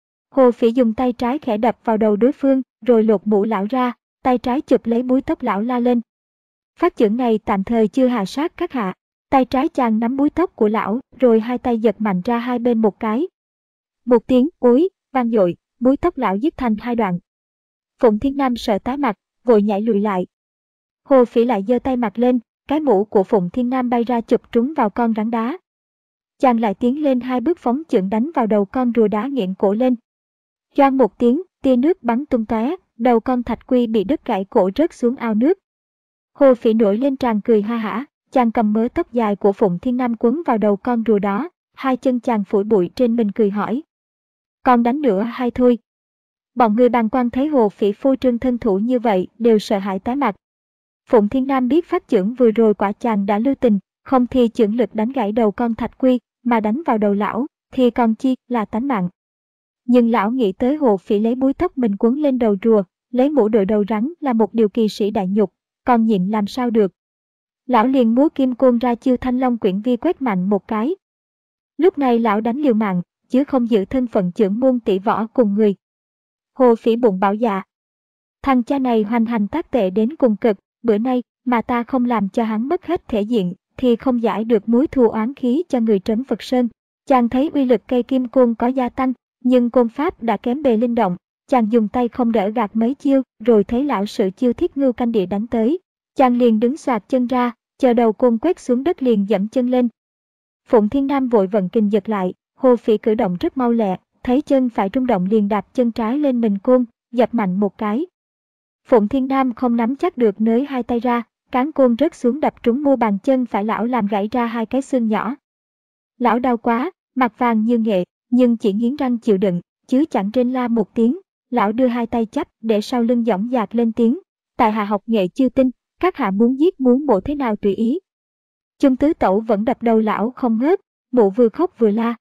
Hồ Phỉ dùng tay trái khẽ đập vào đầu đối phương rồi lột mũ lão ra, tay trái chụp lấy búi tóc lão la lên: Phát chưởng này tạm thời chưa hạ sát các hạ. Tay trái chàng nắm búi tóc của lão rồi hai tay giật mạnh ra hai bên một cái. Một tiếng ối vang dội, búi tóc lão dứt thành hai đoạn. Phụng Thiên Nam sợ tái mặt, vội nhảy lùi lại. Hồ Phỉ lại giơ tay mặt lên, cái mũ của Phụng Thiên Nam bay ra chụp trúng vào con rắn đá. Chàng lại tiến lên hai bước phóng chưởng đánh vào đầu con rùa đá nghiện cổ lên. Choang một tiếng, tia nước bắn tung tóe, đầu con thạch quy bị đứt gãy cổ rớt xuống ao nước. Hồ Phỉ nổi lên tràn cười ha hả, chàng cầm mớ tóc dài của Phụng Thiên Nam quấn vào đầu con rùa đó, hai chân chàng phủi bụi trên mình cười hỏi: Còn đánh nữa hay thôi? Bọn người bàng quan thấy Hồ Phỉ phô trương thân thủ như vậy đều sợ hãi tái mặt. Phụng Thiên Nam biết phát chưởng vừa rồi quả chàng đã lưu tình, không thì chưởng lực đánh gãy đầu con Thạch Quy, mà đánh vào đầu lão, thì còn chi là tánh mạng. Nhưng lão nghĩ tới Hồ Phỉ lấy búi tóc mình quấn lên đầu rùa, lấy mũ đội đầu rắn là một điều kỳ sĩ đại nhục, còn nhịn làm sao được. Lão liền múa kim côn ra chiêu Thanh Long Quyển Vi quét mạnh một cái. Lúc này lão đánh liều mạng, chứ không giữ thân phận chưởng môn tỷ võ cùng người. Hồ Phỉ bụng bảo dạ. Thằng cha này hoành hành tác tệ đến cùng cực, bữa nay mà ta không làm cho hắn mất hết thể diện, thì không giải được mối thù oán khí cho người trấn Phật Sơn. Chàng thấy uy lực cây kim côn có gia tăng, nhưng côn pháp đã kém bề linh động. Chàng dùng tay không đỡ gạt mấy chiêu, rồi thấy lão sử chiêu Thiết Ngưu Canh Địa đánh tới. Chàng liền đứng xoạc chân ra, chờ đầu côn quét xuống đất liền dẫm chân lên. Phụng Thiên Nam vội vận kình giật lại, Hồ Phỉ cử động rất mau lẹ, thấy chân phải rung động liền đạp chân trái lên mình côn, dập mạnh một cái. Phụng Thiên Nam không nắm chắc được nới hai tay ra, cán côn rớt xuống đập trúng mu bàn chân phải lão làm gãy ra hai cái xương nhỏ. Lão đau quá, mặt vàng như nghệ, nhưng chỉ nghiến răng chịu đựng, chứ chẳng rên la một tiếng. Lão đưa hai tay chắp để sau lưng dõng dạc lên tiếng. Tại hạ học nghệ chưa tinh, các hạ muốn giết muốn mổ thế nào tùy ý. Chung Tứ Tẩu vẫn đập đầu lão không ngớt, mụ vừa khóc vừa la.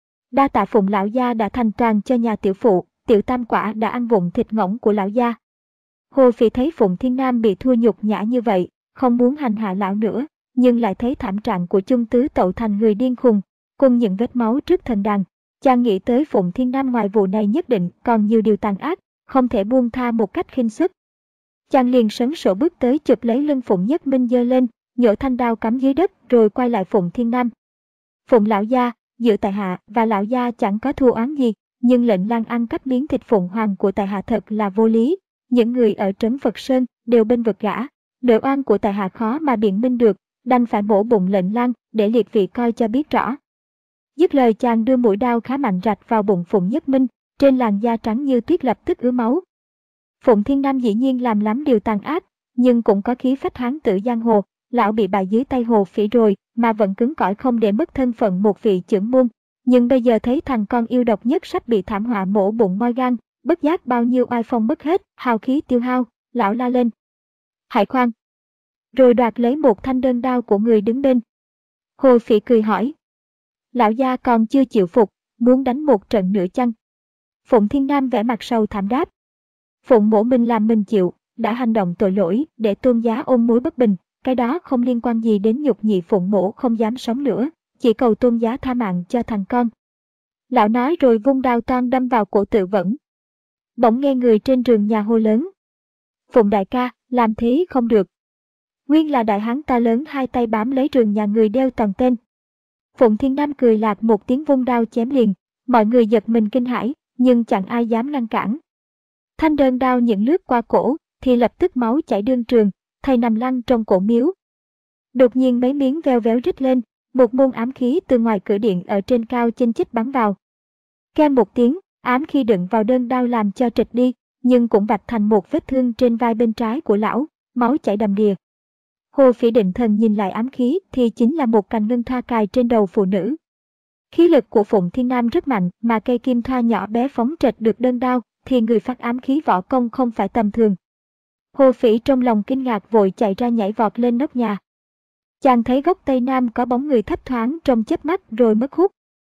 Đa tạ Phụng lão gia đã thành toàn cho nhà tiểu phụ, tiểu tam quả đã ăn vụng thịt ngỗng của lão gia. Hồ Phỉ thấy Phụng Thiên Nam bị thua nhục nhã như vậy, không muốn hành hạ lão nữa, nhưng lại thấy thảm trạng của Chung Tứ Tẩu thành người điên khùng, cùng những vết máu trước thần đàn. Chàng nghĩ tới Phụng Thiên Nam ngoài vụ này nhất định còn nhiều điều tàn ác, không thể buông tha một cách khinh suất. Chàng liền sấn sổ bước tới chụp lấy lưng Phụng Nhất Minh giơ lên, nhổ thanh đao cắm dưới đất rồi quay lại Phụng Thiên Nam. Phụng lão gia, giữa tại hạ và lão gia chẳng có thù oán gì, nhưng lệnh lang ăn cắp miếng thịt Phụng Hoàng của tại hạ thật là vô lý. Những người ở trấn Phật Sơn đều bên vực gã, nỗi oan của tại hạ khó mà biện minh được, đành phải mổ bụng lệnh lang để liệt vị coi cho biết rõ. Dứt lời chàng đưa mũi đao khá mạnh rạch vào bụng Phụng Nhất Minh, trên làn da trắng như tuyết lập tức ứa máu. Phụng Thiên Nam dĩ nhiên làm lắm điều tàn ác, nhưng cũng có khí phách hán tử giang hồ, lão bị bại dưới tay Hồ Phỉ rồi mà vẫn cứng cỏi không để mất thân phận một vị chưởng môn. Nhưng bây giờ thấy thằng con yêu độc nhất sắp bị thảm họa mổ bụng moi gan, bất giác bao nhiêu oai phong mất hết, hào khí tiêu hao, lão la lên. Hãy khoan! Rồi đoạt lấy một thanh đơn đao của người đứng bên. Hồ Phỉ cười hỏi. Lão gia còn chưa chịu phục, muốn đánh một trận nữa chăng? Phụng Thiên Nam vẻ mặt sầu thảm đáp. Phụng mổ mình làm mình chịu, đã hành động tội lỗi để Tôn giá ôm mối bất bình, cái đó không liên quan gì đến nhục nhị Phụng mổ không dám sống nữa, chỉ cầu Tôn giá tha mạng cho thằng con. Lão nói rồi vung đao toan đâm vào cổ Tự Vẫn. Bỗng nghe người trên rừng nhà hô lớn. Phụng đại ca, làm thế không được. Nguyên là đại hán ta lớn hai tay bám lấy rừng nhà người đeo toàn tên. Phụng Thiên Nam cười lạc một tiếng vung đao chém liền, mọi người giật mình kinh hãi, nhưng chẳng ai dám ngăn cản. Thanh đơn đao những lướt qua cổ, thì lập tức máu chảy đương trường, thầy nằm lăn trong cổ miếu. Đột nhiên mấy miếng veo véo rít lên, một môn ám khí từ ngoài cửa điện ở trên cao chênh chích bắn vào. Keng một tiếng, ám khí đựng vào đơn đao làm cho trịch đi, nhưng cũng vạch thành một vết thương trên vai bên trái của lão, máu chảy đầm đìa. Hồ Phỉ định thần nhìn lại ám khí thì chính là một cành ngân thoa cài trên đầu phụ nữ. Khí lực của Phụng Thiên Nam rất mạnh, mà cây kim thoa nhỏ bé phóng trệch được đơn đao, thì người phát ám khí võ công không phải tầm thường. Hồ Phỉ trong lòng kinh ngạc vội chạy ra nhảy vọt lên nóc nhà. Chàng thấy góc tây nam có bóng người thấp thoáng trong chớp mắt rồi mất hút.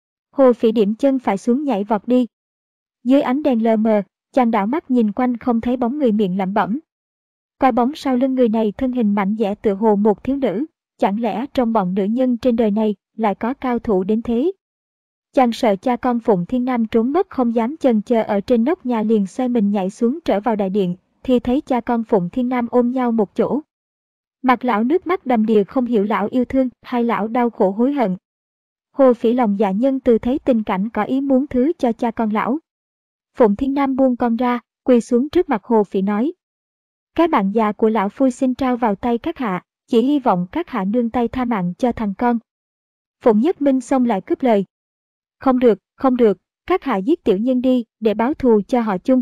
Hồ Phỉ điểm chân phải xuống nhảy vọt đi. Dưới ánh đèn lờ mờ, chàng đảo mắt nhìn quanh không thấy bóng người, miệng lẩm bẩm. Coi bóng sau lưng người này thân hình mạnh dẻ tựa hồ một thiếu nữ, chẳng lẽ trong bọn nữ nhân trên đời này lại có cao thủ đến thế? Chàng sợ cha con Phụng Thiên Nam trốn mất không dám chần chờ ở trên nóc nhà, liền xoay mình nhảy xuống trở vào đại điện, thì thấy cha con Phụng Thiên Nam ôm nhau một chỗ. Mặt lão nước mắt đầm đìa, không hiểu lão yêu thương hay lão đau khổ hối hận. Hồ Phỉ lòng dạ nhân từ thấy tình cảnh có ý muốn thứ cho cha con lão. Phụng Thiên Nam buông con ra, quỳ xuống trước mặt Hồ Phỉ nói. Cái bạn già của lão phui xin trao vào tay các hạ, chỉ hy vọng các hạ nương tay tha mạng cho thằng con. Phụng Nhất Minh xông lại cướp lời. Không được, không được, các hạ giết tiểu nhân đi để báo thù cho họ Chung.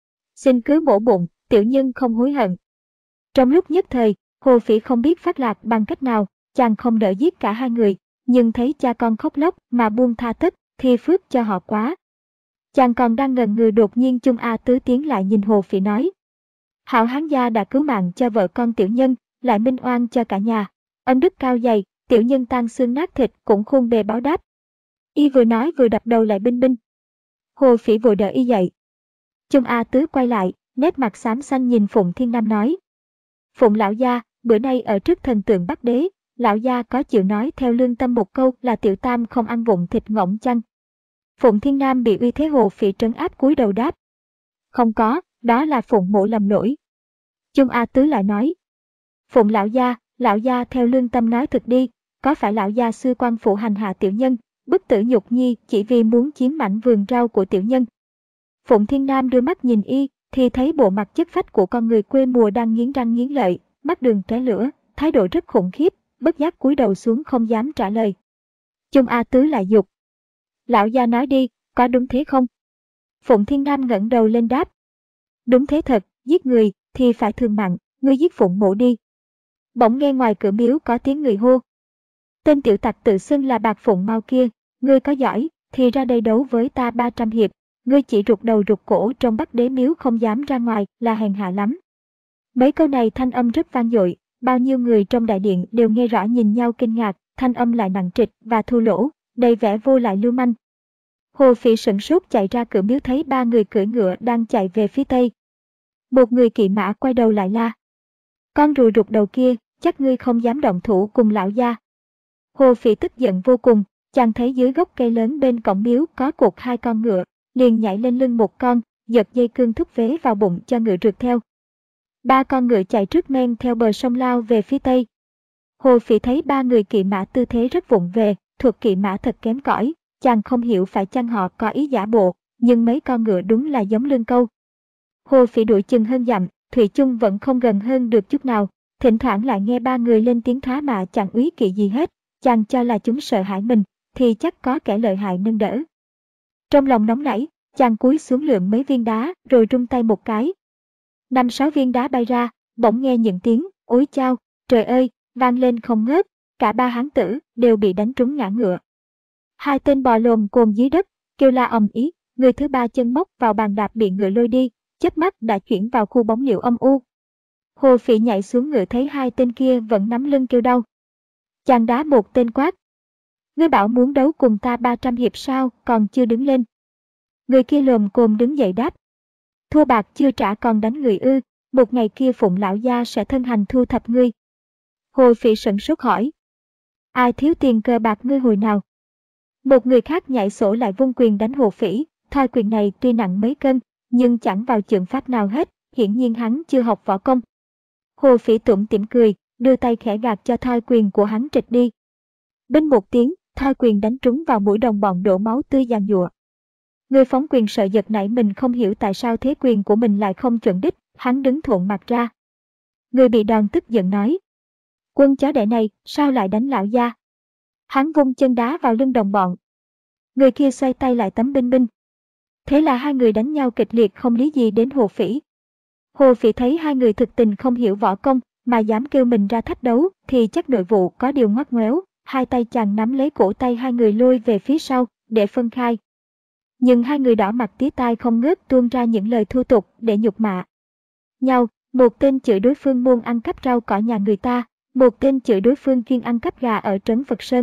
Xin cứ mổ bụng, tiểu nhân không hối hận. Trong lúc nhất thời, Hồ Phỉ không biết phát lạc bằng cách nào, chàng không đỡ giết cả hai người, nhưng thấy cha con khóc lóc mà buông tha tất, thì phước cho họ quá. Chàng còn đang ngần ngừ đột nhiên Chung A Tứ tiến lại nhìn Hồ Phỉ nói. Hảo hán gia đã cứu mạng cho vợ con tiểu nhân, lại minh oan cho cả nhà. Ân đức cao dày, tiểu nhân tan xương nát thịt cũng khôn bề báo đáp. Y vừa nói vừa đập đầu lại binh binh. Hồ Phỉ vội đỡ y dậy. Chung A Tứ quay lại, nét mặt xám xanh nhìn Phụng Thiên Nam nói. Phụng lão gia, bữa nay ở trước thần tượng Bắc Đế, lão gia có chịu nói theo lương tâm một câu là tiểu tam không ăn vụng thịt ngỗng chăng? Phụng Thiên Nam bị uy thế Hồ Phỉ trấn áp cúi đầu đáp. Không có, đó là Phụng mộ lầm lỗi. Chung A Tứ lại nói. Phụng lão gia, lão gia theo lương tâm nói thực đi, có phải lão gia xưa quan phụ hành hạ tiểu nhân, bức tử nhục nhi chỉ vì muốn chiếm mảnh vườn rau của tiểu nhân? Phụng Thiên Nam đưa mắt nhìn y, thì thấy bộ mặt chất phách của con người quê mùa đang nghiến răng nghiến lợi, mắt đường tóe lửa, thái độ rất khủng khiếp, bất giác cúi đầu xuống không dám trả lời. Chung A Tứ lại dục. Lão gia nói đi, có đúng thế không? Phụng Thiên Nam ngẩng đầu lên đáp. Đúng thế thật, giết người thì phải thương mặn, ngươi giết Phụng mộ đi. Bỗng nghe ngoài cửa miếu có tiếng người hô. Tên tiểu tặc tự xưng là Bạc Phụng Mau kia, ngươi có giỏi thì ra đây đấu với ta ba trăm hiệp, ngươi chỉ rụt đầu rụt cổ trong Bắc Đế miếu không dám ra ngoài là hèn hạ lắm. Mấy câu này thanh âm rất vang dội, bao nhiêu người trong đại điện đều nghe rõ nhìn nhau kinh ngạc, thanh âm lại nặng trịch và thô lỗ, đầy vẻ vô lại lưu manh. Hồ Phỉ sửng sốt chạy ra cửa miếu thấy ba người cưỡi ngựa đang chạy về phía tây. Một người kỵ mã quay đầu lại la. Con rùa rụt đầu kia, chắc ngươi không dám động thủ cùng lão gia. Hồ Phỉ tức giận vô cùng, chàng thấy dưới gốc cây lớn bên cổng miếu có cột hai con ngựa, liền nhảy lên lưng một con, giật dây cương thúc vế vào bụng cho ngựa rượt theo. Ba con ngựa chạy trước men theo bờ sông lao về phía tây. Hồ Phỉ thấy ba người kỵ mã tư thế rất vụng về, thuộc kỵ mã thật kém cỏi, chàng không hiểu phải chăng họ có ý giả bộ, nhưng mấy con ngựa đúng là giống lương câu. Hồ Phỉ đuổi chừng hơn dặm, thủy chung vẫn không gần hơn được chút nào, thỉnh thoảng lại nghe ba người lên tiếng thoá mạ chẳng úy kỵ gì hết, chàng cho là chúng sợ hãi mình, thì chắc có kẻ lợi hại nâng đỡ. Trong lòng nóng nảy, chàng cúi xuống lượm mấy viên đá rồi rung tay một cái. Năm sáu viên đá bay ra, bỗng nghe những tiếng ối chao, trời ơi, vang lên không ngớt, cả ba hán tử đều bị đánh trúng ngã ngựa. Hai tên bò lồm cồm dưới đất, kêu la ầm ĩ, người thứ ba chân móc vào bàn đạp bị ngựa lôi đi, chớp mắt đã chuyển vào khu bóng liễu âm u. Hồ Phỉ nhảy xuống ngựa thấy hai tên kia vẫn nắm lưng kêu đau. Chàng đá một tên quát. Ngươi bảo muốn đấu cùng ta ba trăm hiệp sao, còn chưa đứng lên. Người kia lồm cồm đứng dậy đáp. Thua bạc chưa trả còn đánh người ư, một ngày kia Phụng lão gia sẽ thân hành thu thập ngươi. Hồ Phỉ sửng sốt hỏi. Ai thiếu tiền cờ bạc ngươi hồi nào? Một người khác nhảy sổ lại vung quyền đánh Hồ Phỉ, thoi quyền này tuy nặng mấy cân, nhưng chẳng vào chưởng pháp nào hết, hiển nhiên hắn chưa học võ công. Hồ Phỉ tủm tỉm cười, đưa tay khẽ gạt cho thoi quyền của hắn trịch đi. Binh một tiếng, thoi quyền đánh trúng vào mũi đồng bọn đổ máu tươi giàn giụa. Người phóng quyền sợ giật nảy mình không hiểu tại sao thế quyền của mình lại không chuẩn đích, hắn đứng thuộn mặt ra. Người bị đòn tức giận nói. Quân chó đẻ này, sao lại đánh lão gia? Hắn vung chân đá vào lưng đồng bọn. Người kia xoay tay lại tấm binh binh. Thế là hai người đánh nhau kịch liệt không lý gì đến Hồ Phỉ. Hồ Phỉ thấy hai người thực tình không hiểu võ công, mà dám kêu mình ra thách đấu, thì chắc nội vụ có điều ngoắt ngoéo, hai tay chàng nắm lấy cổ tay hai người lôi về phía sau, để phân khai. Nhưng hai người đỏ mặt tía tai không ngớt tuôn ra những lời thô tục để nhục mạ nhau, một tên chửi đối phương muốn ăn cắp rau cỏ nhà người ta, một tên chửi đối phương chuyên ăn cắp gà ở trấn Phật Sơn.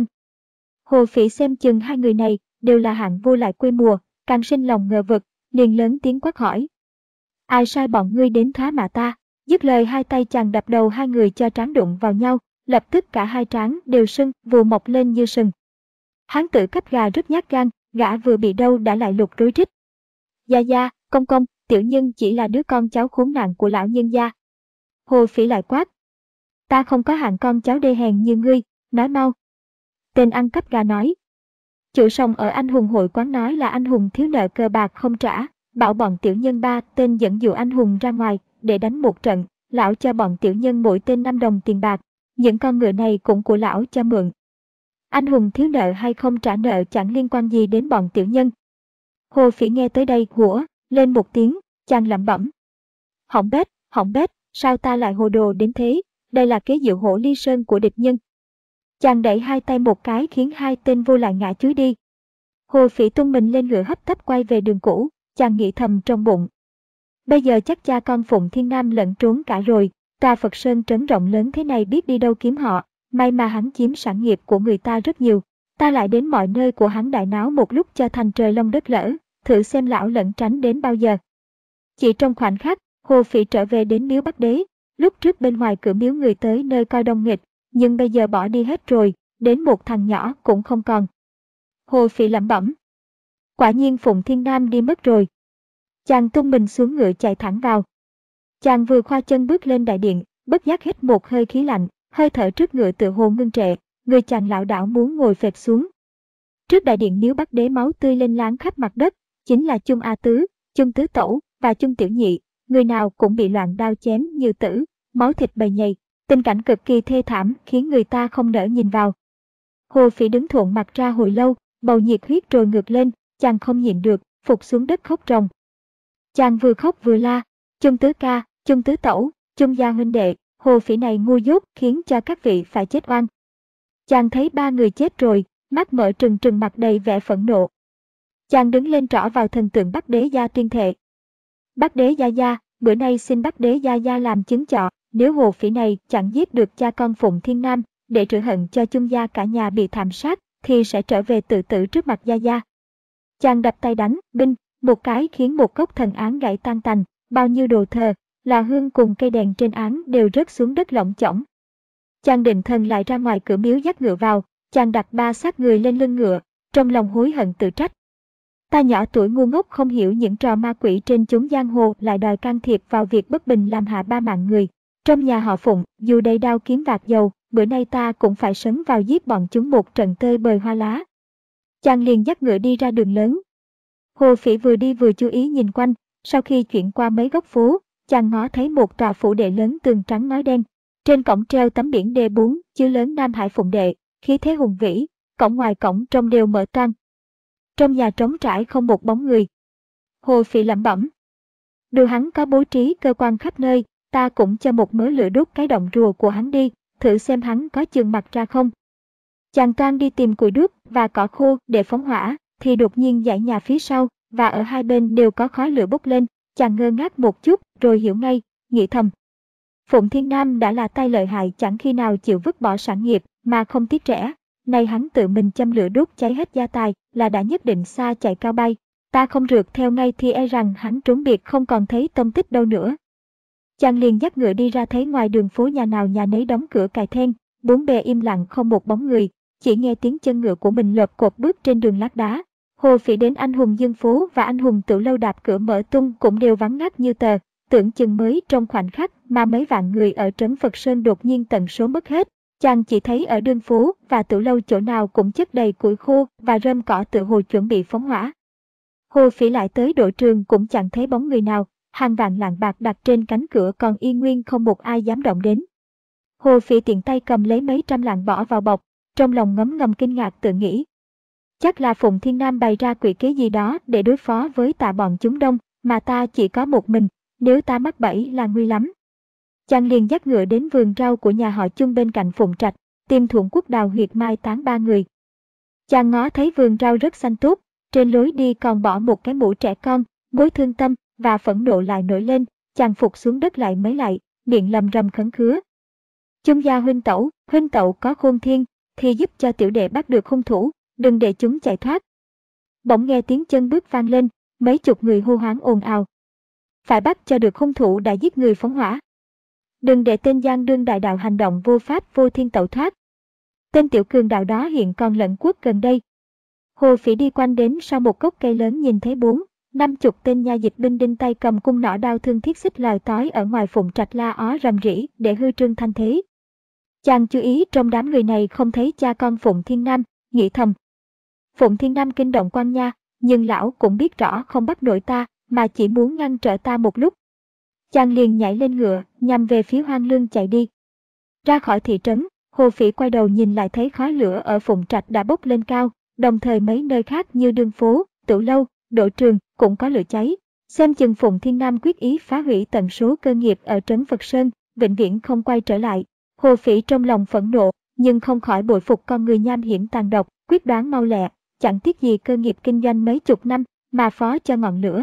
Hồ Phỉ xem chừng hai người này đều là hạng vô lại quê mùa, càng sinh lòng ngờ vực, liền lớn tiếng quát hỏi. Ai sai bọn ngươi đến thoá mạ ta? Dứt lời hai tay chàng đập đầu hai người cho trán đụng vào nhau, lập tức cả hai trán đều sưng, vù mọc lên như sừng. Hán tử cắp gà rất nhát gan, gã vừa bị đâu đã lại lục rối rít. Gia gia, công công, tiểu nhân chỉ là đứa con cháu khốn nạn của lão nhân gia. Hồ Phỉ lại quát. Ta không có hạng con cháu đê hèn như ngươi, nói mau. Tên ăn cắp gà nói. Chủ sòng ở anh hùng hội quán nói là anh hùng thiếu nợ cờ bạc không trả, bảo bọn tiểu nhân ba tên dẫn dụ anh hùng ra ngoài để đánh một trận, lão cho bọn tiểu nhân mỗi tên năm đồng tiền bạc, những con ngựa này cũng của lão cho mượn. Anh hùng thiếu nợ hay không trả nợ chẳng liên quan gì đến bọn tiểu nhân. Hồ Phỉ nghe tới đây hủa lên một tiếng, chàng lẩm bẩm. Hỏng bét, hỏng bét, sao ta lại hồ đồ đến thế, đây là kế diệu hổ ly sơn của địch nhân. Chàng đẩy hai tay một cái khiến hai tên vô lại ngã chúi đi. Hồ Phỉ tung mình lên ngựa hấp tấp quay về đường cũ, chàng nghĩ thầm trong bụng. Bây giờ chắc cha con Phụng Thiên Nam lẫn trốn cả rồi, tòa Phật Sơn trấn rộng lớn thế này biết đi đâu kiếm họ, may mà hắn chiếm sản nghiệp của người ta rất nhiều, ta lại đến mọi nơi của hắn đại náo một lúc cho thành trời long đất lở, thử xem lão lẩn tránh đến bao giờ. Chỉ trong khoảnh khắc, Hồ Phỉ trở về đến miếu Bắc Đế, lúc trước bên ngoài cửa miếu người tới nơi coi đông nghịch, nhưng bây giờ bỏ đi hết rồi, đến một thằng nhỏ cũng không còn. Hồ Phỉ lẩm bẩm. Quả nhiên Phụng Thiên Nam đi mất rồi. Chàng tung mình xuống ngựa chạy thẳng vào. Chàng vừa khoa chân bước lên đại điện, bất giác hít một hơi khí lạnh, hơi thở trước ngựa tựa hồ ngưng trệ, người chàng lảo đảo muốn ngồi phệt xuống. Trước đại điện miếu Bắc Đế máu tươi lên láng khắp mặt đất, chính là Chung A Tứ, Chung Tứ Tẩu và Chung Tiểu Nhị, người nào cũng bị loạn đao chém như tử, máu thịt bầy nhầy, tình cảnh cực kỳ thê thảm khiến người ta không nỡ nhìn vào. Hồ Phỉ đứng thuộn mặt ra hồi lâu, bầu nhiệt huyết trồi ngược lên, chàng không nhịn được, phục xuống đất khóc ròng. Chàng vừa khóc vừa la, Chung Tứ Ca, Chung Tứ Tẩu, Chung gia huynh đệ, Hồ Phỉ này ngu dốt khiến cho các vị phải chết oan. Chàng thấy ba người chết rồi, mắt mở trừng trừng mặt đầy vẻ phẫn nộ. Chàng đứng lên trỏ vào thần tượng Bắc Đế Gia tuyên thệ. Bắc Đế Gia Gia, bữa nay xin Bắc Đế Gia Gia làm chứng chọ, nếu Hồ Phỉ này chẳng giết được cha con Phụng Thiên Nam, để trừ hận cho Chung gia cả nhà bị thảm sát, thì sẽ trở về tự tử trước mặt Gia Gia. Chàng đập tay đánh, binh, một cái khiến một gốc thần án gãy tan tành, bao nhiêu đồ thờ, lò hương cùng cây đèn trên án đều rớt xuống đất lỏng chỏng. Chàng định thần lại ra ngoài cửa miếu dắt ngựa vào, chàng đặt ba xác người lên lưng ngựa, trong lòng hối hận tự trách. Ta nhỏ tuổi ngu ngốc không hiểu những trò ma quỷ trên chốn giang hồ lại đòi can thiệp vào việc bất bình làm hạ ba mạng người. Trong nhà họ Phụng, dù đầy đao kiếm vạt dầu, bữa nay ta cũng phải sấn vào giết bọn chúng một trận tơi bời hoa lá. Chàng liền dắt ngựa đi ra đường lớn. Hồ Phỉ vừa đi vừa chú ý nhìn quanh, sau khi chuyển qua mấy góc phố, chàng ngó thấy một tòa phủ đệ lớn tường trắng ngói đen. Trên cổng treo tấm biển đê bốn chữ lớn Nam Hải Phụng Đệ, khí thế hùng vĩ, cổng ngoài cổng trông đều mở toang. Trong nhà trống trải không một bóng người. Hồ Phỉ lẩm bẩm. Dù hắn có bố trí cơ quan khắp nơi, ta cũng cho một mớ lửa đốt cái động rùa của hắn đi, thử xem hắn có chừng mặt ra không. Chàng toan đi tìm củi đuốc và cỏ khô để phóng hỏa, thì đột nhiên dãy nhà phía sau, và ở hai bên đều có khói lửa bốc lên, chàng ngơ ngác một chút rồi hiểu ngay, nghĩ thầm. Phụng Thiên Nam đã là tay lợi hại chẳng khi nào chịu vứt bỏ sản nghiệp mà không tiếc rẻ, nay hắn tự mình châm lửa đốt cháy hết gia tài là đã nhất định xa chạy cao bay, ta không rượt theo ngay thì e rằng hắn trốn biệt không còn thấy tông tích đâu nữa. Chàng liền dắt ngựa đi ra thấy ngoài đường phố nhà nào nhà nấy đóng cửa cài then, bốn bề im lặng không một bóng người, chỉ nghe tiếng chân ngựa của mình lợp cột bước trên đường lát đá. Hồ Phỉ đến Anh Hùng Dương Phố và Anh Hùng Tiểu Lâu đạp cửa mở tung cũng đều vắng ngắt như tờ, tưởng chừng mới trong khoảnh khắc mà mấy vạn người ở trấn Phật Sơn đột nhiên tận số mất hết. Chàng chỉ thấy ở đường phố và Tiểu Lâu chỗ nào cũng chất đầy củi khô và rơm cỏ tự hồ chuẩn bị phóng hỏa. Hồ Phỉ lại tới đội trường cũng chẳng thấy bóng người nào, hàng vạn lạng bạc đặt trên cánh cửa còn y nguyên không một ai dám động đến. Hồ Phỉ tiện tay cầm lấy mấy trăm lạng bỏ vào bọc, trong lòng ngấm ngầm kinh ngạc tự nghĩ. Chắc là Phụng Thiên Nam bày ra quỷ kế gì đó để đối phó với tạ bọn chúng đông, mà ta chỉ có một mình, nếu ta mắc bẫy là nguy lắm. Chàng liền dắt ngựa đến vườn rau của nhà họ Chung bên cạnh Phụng Trạch, tìm Thuận Quốc đào huyệt mai táng ba người. Chàng ngó thấy vườn rau rất xanh tốt, trên lối đi còn bỏ một cái mũ trẻ con, mối thương tâm và phẫn nộ lại nổi lên, chàng phục xuống đất lại mấy lại, miệng lầm rầm khấn khứa. Chung gia huynh tẩu, huynh tẩu có khôn thiên, thì giúp cho tiểu đệ bắt được hung thủ, đừng để chúng chạy thoát. Bỗng nghe tiếng chân bước vang lên, mấy chục người hô hoáng ồn ào. Phải bắt cho được hung thủ đã giết người phóng hỏa. Đừng để tên gian đương đại đạo hành động vô pháp vô thiên tẩu thoát. Tên tiểu cường đạo đó hiện còn lẩn quất gần đây. Hồ Phỉ đi quanh đến sau một gốc cây lớn nhìn thấy bốn, năm chục tên nha dịch binh đinh tay cầm cung nỏ đao thương thiết xích lòi tói ở ngoài Phụng Trạch la ó rầm rĩ để hư trương thanh thế. Chàng chú ý trong đám người này không thấy cha con Phụng Thiên Nam, nghĩ thầm. Phụng Thiên Nam kinh động quan nha, nhưng lão cũng biết rõ không bắt nổi ta, mà chỉ muốn ngăn trở ta một lúc. Chàng liền nhảy lên ngựa, nhằm về phía Hoang Lương chạy đi. Ra khỏi thị trấn, Hồ Phỉ quay đầu nhìn lại thấy khói lửa ở Phụng Trạch đã bốc lên cao, đồng thời mấy nơi khác như đường phố, Tiểu Lâu, Đỗ Trường cũng có lửa cháy. Xem chừng Phụng Thiên Nam quyết ý phá hủy tận số cơ nghiệp ở trấn Phật Sơn, vĩnh viễn không quay trở lại. Hồ Phỉ trong lòng phẫn nộ, nhưng không khỏi bội phục con người nham hiểm tàn độc, quyết đoán mau lẹ, chẳng tiếc gì cơ nghiệp kinh doanh mấy chục năm, mà phó cho ngọn lửa.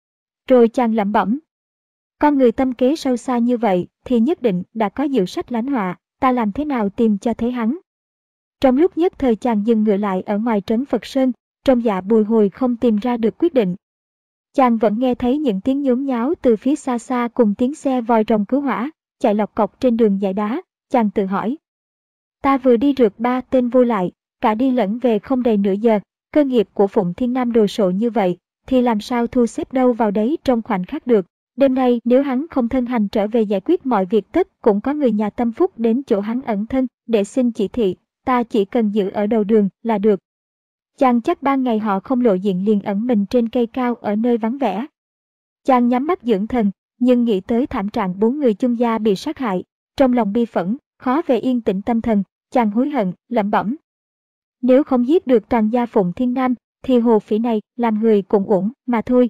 Rồi chàng lẩm bẩm. Con người tâm kế sâu xa như vậy thì nhất định đã có diệu sách lánh họa, ta làm thế nào tìm cho thấy hắn. Trong lúc nhất thời chàng dừng ngựa lại ở ngoài trấn Phật Sơn, trong dạ bồi hồi không tìm ra được quyết định. Chàng vẫn nghe thấy những tiếng nhốn nháo từ phía xa xa cùng tiếng xe vòi rồng cứu hỏa, chạy lọc cọc trên đường dải đá, chàng tự hỏi. Ta vừa đi rượt ba tên vô lại, cả đi lẫn về không đầy nửa giờ, cơ nghiệp của Phụng Thiên Nam đồ sộ như vậy, thì làm sao thu xếp đâu vào đấy trong khoảnh khắc được. Đêm nay nếu hắn không thân hành trở về giải quyết mọi việc tất cũng có người nhà tâm phúc đến chỗ hắn ẩn thân để xin chỉ thị, ta chỉ cần giữ ở đầu đường là được. Chàng chắc ban ngày họ không lộ diện liền ẩn mình trên cây cao ở nơi vắng vẻ. Chàng nhắm mắt dưỡng thần, nhưng nghĩ tới thảm trạng bốn người chung gia bị sát hại, trong lòng bi phẫn, khó về yên tĩnh tâm thần, chàng hối hận, lẩm bẩm. Nếu không giết được toàn gia Phụng Thiên Nam, thì Hồ Phỉ này làm người cũng uổng mà thôi.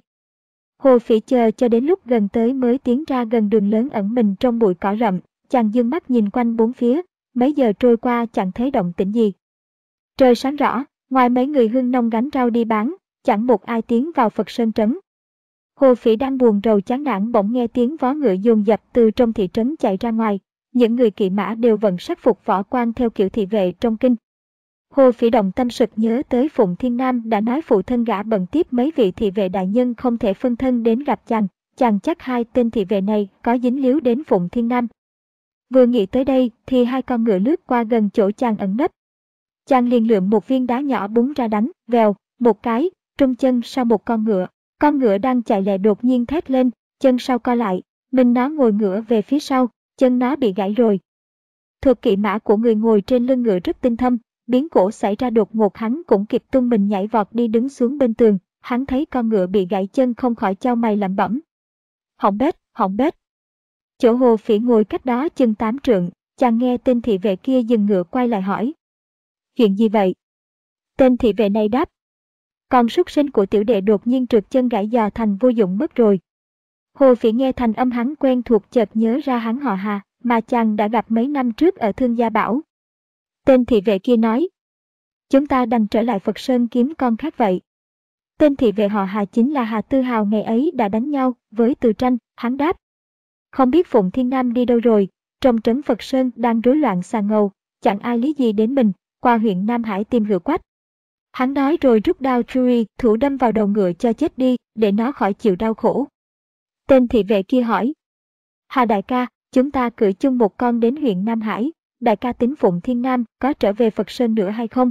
Hồ Phỉ chờ cho đến lúc gần tới mới tiến ra gần đường lớn ẩn mình trong bụi cỏ rậm, chàng dương mắt nhìn quanh bốn phía, mấy giờ trôi qua chẳng thấy động tĩnh gì. Trời sáng rõ, ngoài mấy người hương nông gánh rau đi bán, chẳng một ai tiến vào Phật Sơn trấn. Hồ Phỉ đang buồn rầu chán nản bỗng nghe tiếng vó ngựa dồn dập từ trong thị trấn chạy ra ngoài, những người kỵ mã đều vận sắc phục võ quan theo kiểu thị vệ trong kinh. Hồ Phỉ động tâm sực nhớ tới Phụng Thiên Nam đã nói phụ thân gã bận tiếp mấy vị thị vệ đại nhân không thể phân thân đến gặp chàng, chàng chắc hai tên thị vệ này có dính líu đến Phụng Thiên Nam. Vừa nghĩ tới đây thì hai con ngựa lướt qua gần chỗ chàng ẩn nấp. Chàng liền lượm một viên đá nhỏ búng ra đánh, vèo, một cái, trung chân sau một con ngựa. Con ngựa đang chạy lẹ đột nhiên thét lên, chân sau co lại, mình nó ngồi ngựa về phía sau, chân nó bị gãy rồi. Thuật kỵ mã của người ngồi trên lưng ngựa rất tinh thâm, biến cố xảy ra đột ngột hắn cũng kịp tung mình nhảy vọt đi đứng xuống bên tường, hắn thấy con ngựa bị gãy chân không khỏi chau mày lẩm bẩm. Hỏng bét, hỏng bét. Chỗ Hồ Phỉ ngồi cách đó chừng tám trượng, chàng nghe tên thị vệ kia dừng ngựa quay lại hỏi. Chuyện gì vậy? Tên thị vệ này đáp. Con súc sinh của tiểu đệ đột nhiên trượt chân gãy giò thành vô dụng mất rồi. Hồ Phỉ nghe thành âm hắn quen thuộc chợt nhớ ra hắn họ Hà, mà chàng đã gặp mấy năm trước ở Thương Gia Bảo. Tên thị vệ kia nói. Chúng ta đành trở lại Phật Sơn kiếm con khác vậy. Tên thị vệ họ Hà chính là Hà Tư Hào ngày ấy đã đánh nhau với Từ Tranh, hắn đáp. Không biết Phụng Thiên Nam đi đâu rồi, trong trấn Phật Sơn đang rối loạn xà ngầu, chẳng ai lý gì đến mình, qua huyện Nam Hải tìm Hựa Quách. Hắn nói rồi rút đao Trui thủ đâm vào đầu ngựa cho chết đi, để nó khỏi chịu đau khổ. Tên thị vệ kia hỏi. Hà đại ca, chúng ta cưỡi chung một con đến huyện Nam Hải, đại ca tính Phụng Thiên Nam có trở về Phật Sơn nữa hay không?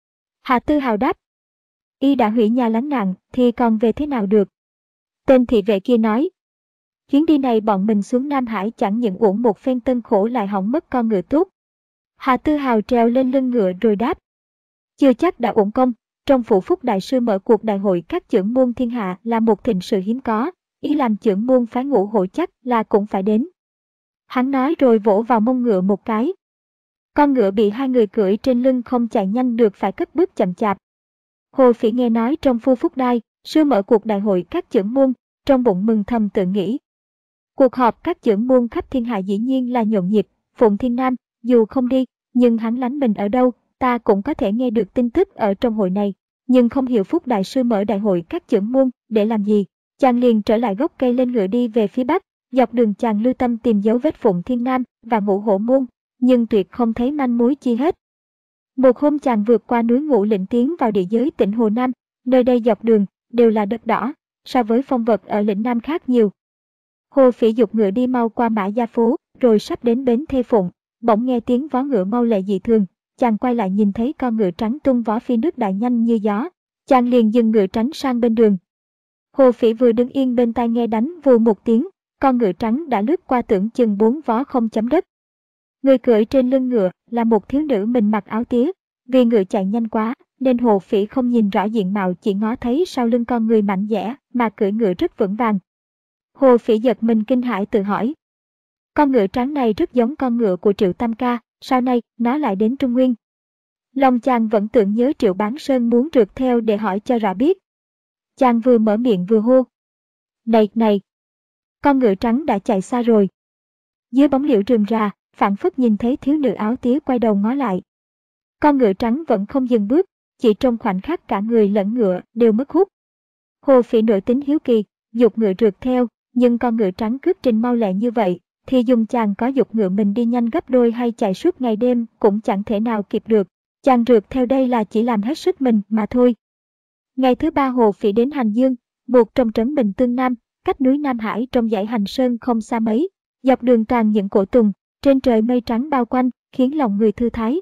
Hà Tư Hào đáp. Y đã hủy nhà lánh nạn, thì còn về thế nào được? Tên thị vệ kia nói. Chuyến đi này bọn mình xuống Nam Hải chẳng những uổng một phen tân khổ lại hỏng mất con ngựa tốt. Hà Tư Hào trèo lên lưng ngựa rồi đáp. Chưa chắc đã uổng công, trong phủ Phúc Đại Sư mở cuộc đại hội các chưởng môn thiên hạ là một thịnh sự hiếm có, ý làm chưởng môn phái ngũ hộ chắc là cũng phải đến. Hắn nói rồi vỗ vào mông ngựa một cái. Con ngựa bị hai người cưỡi trên lưng không chạy nhanh được phải cất bước chậm chạp. Hồ Phỉ nghe nói trong phu Phúc Đai, sư mở cuộc đại hội các chưởng môn, trong bụng mừng thầm tự nghĩ. Cuộc họp các chưởng môn khắp thiên hạ dĩ nhiên là nhộn nhịp, Phụng Thiên Nam, dù không đi, nhưng hắn lánh mình ở đâu, ta cũng có thể nghe được tin tức ở trong hội này, nhưng không hiểu Phúc Đại Sư mở đại hội các chưởng môn để làm gì. Chàng liền trở lại gốc cây lên ngựa đi về phía bắc, dọc đường chàng lưu tâm tìm dấu vết Phụng Thiên Nam và Ngũ Hổ môn, nhưng tuyệt không thấy manh mối chi hết. Một hôm chàng vượt qua núi Ngũ Lĩnh tiến vào địa giới tỉnh Hồ Nam, nơi đây dọc đường đều là đất đỏ, so với phong vật ở lĩnh Nam khác nhiều. Hồ Phỉ giục ngựa đi mau qua Mã Gia Phố, rồi sắp đến bến Thê Phụng, bỗng nghe tiếng vó ngựa mau lẹ dị thường, chàng quay lại nhìn thấy con ngựa trắng tung vó phi nước đại nhanh như gió, chàng liền dừng ngựa tránh sang bên đường. Hồ Phỉ vừa đứng yên bên tai nghe đánh vù một tiếng, con ngựa trắng đã lướt qua tưởng chừng bốn vó không chấm đất. Người cưỡi trên lưng ngựa là một thiếu nữ mình mặc áo tía, vì ngựa chạy nhanh quá nên Hồ Phỉ không nhìn rõ diện mạo, chỉ ngó thấy sau lưng con người mạnh dẻ mà cưỡi ngựa rất vững vàng. Hồ Phỉ giật mình kinh hãi tự hỏi. Con ngựa trắng này rất giống con ngựa của Triệu Tam Ca, sau này nó lại đến Trung Nguyên. Lòng chàng vẫn tưởng nhớ Triệu Bán Sơn muốn rượt theo để hỏi cho rõ biết. Chàng vừa mở miệng vừa hô. Này, này! Con ngựa trắng đã chạy xa rồi. Dưới bóng liễu rườm rà, phảng phất nhìn thấy thiếu nữ áo tía quay đầu ngó lại. Con ngựa trắng vẫn không dừng bước, chỉ trong khoảnh khắc cả người lẫn ngựa đều mất hút. Hồ Phỉ nổi tính hiếu kỳ, giục ngựa rượt theo, nhưng con ngựa trắng cướp trình mau lẹ như vậy, thì dùng chàng có giục ngựa mình đi nhanh gấp đôi hay chạy suốt ngày đêm cũng chẳng thể nào kịp được. Chàng rượt theo đây là chỉ làm hết sức mình mà thôi. Ngày thứ ba Hồ Phỉ đến Hành Dương, một trong trấn Bình Tương Nam, cách núi Nam Hải trong dãy Hành Sơn không xa mấy. Dọc đường toàn những cổ tùng, trên trời mây trắng bao quanh, khiến lòng người thư thái.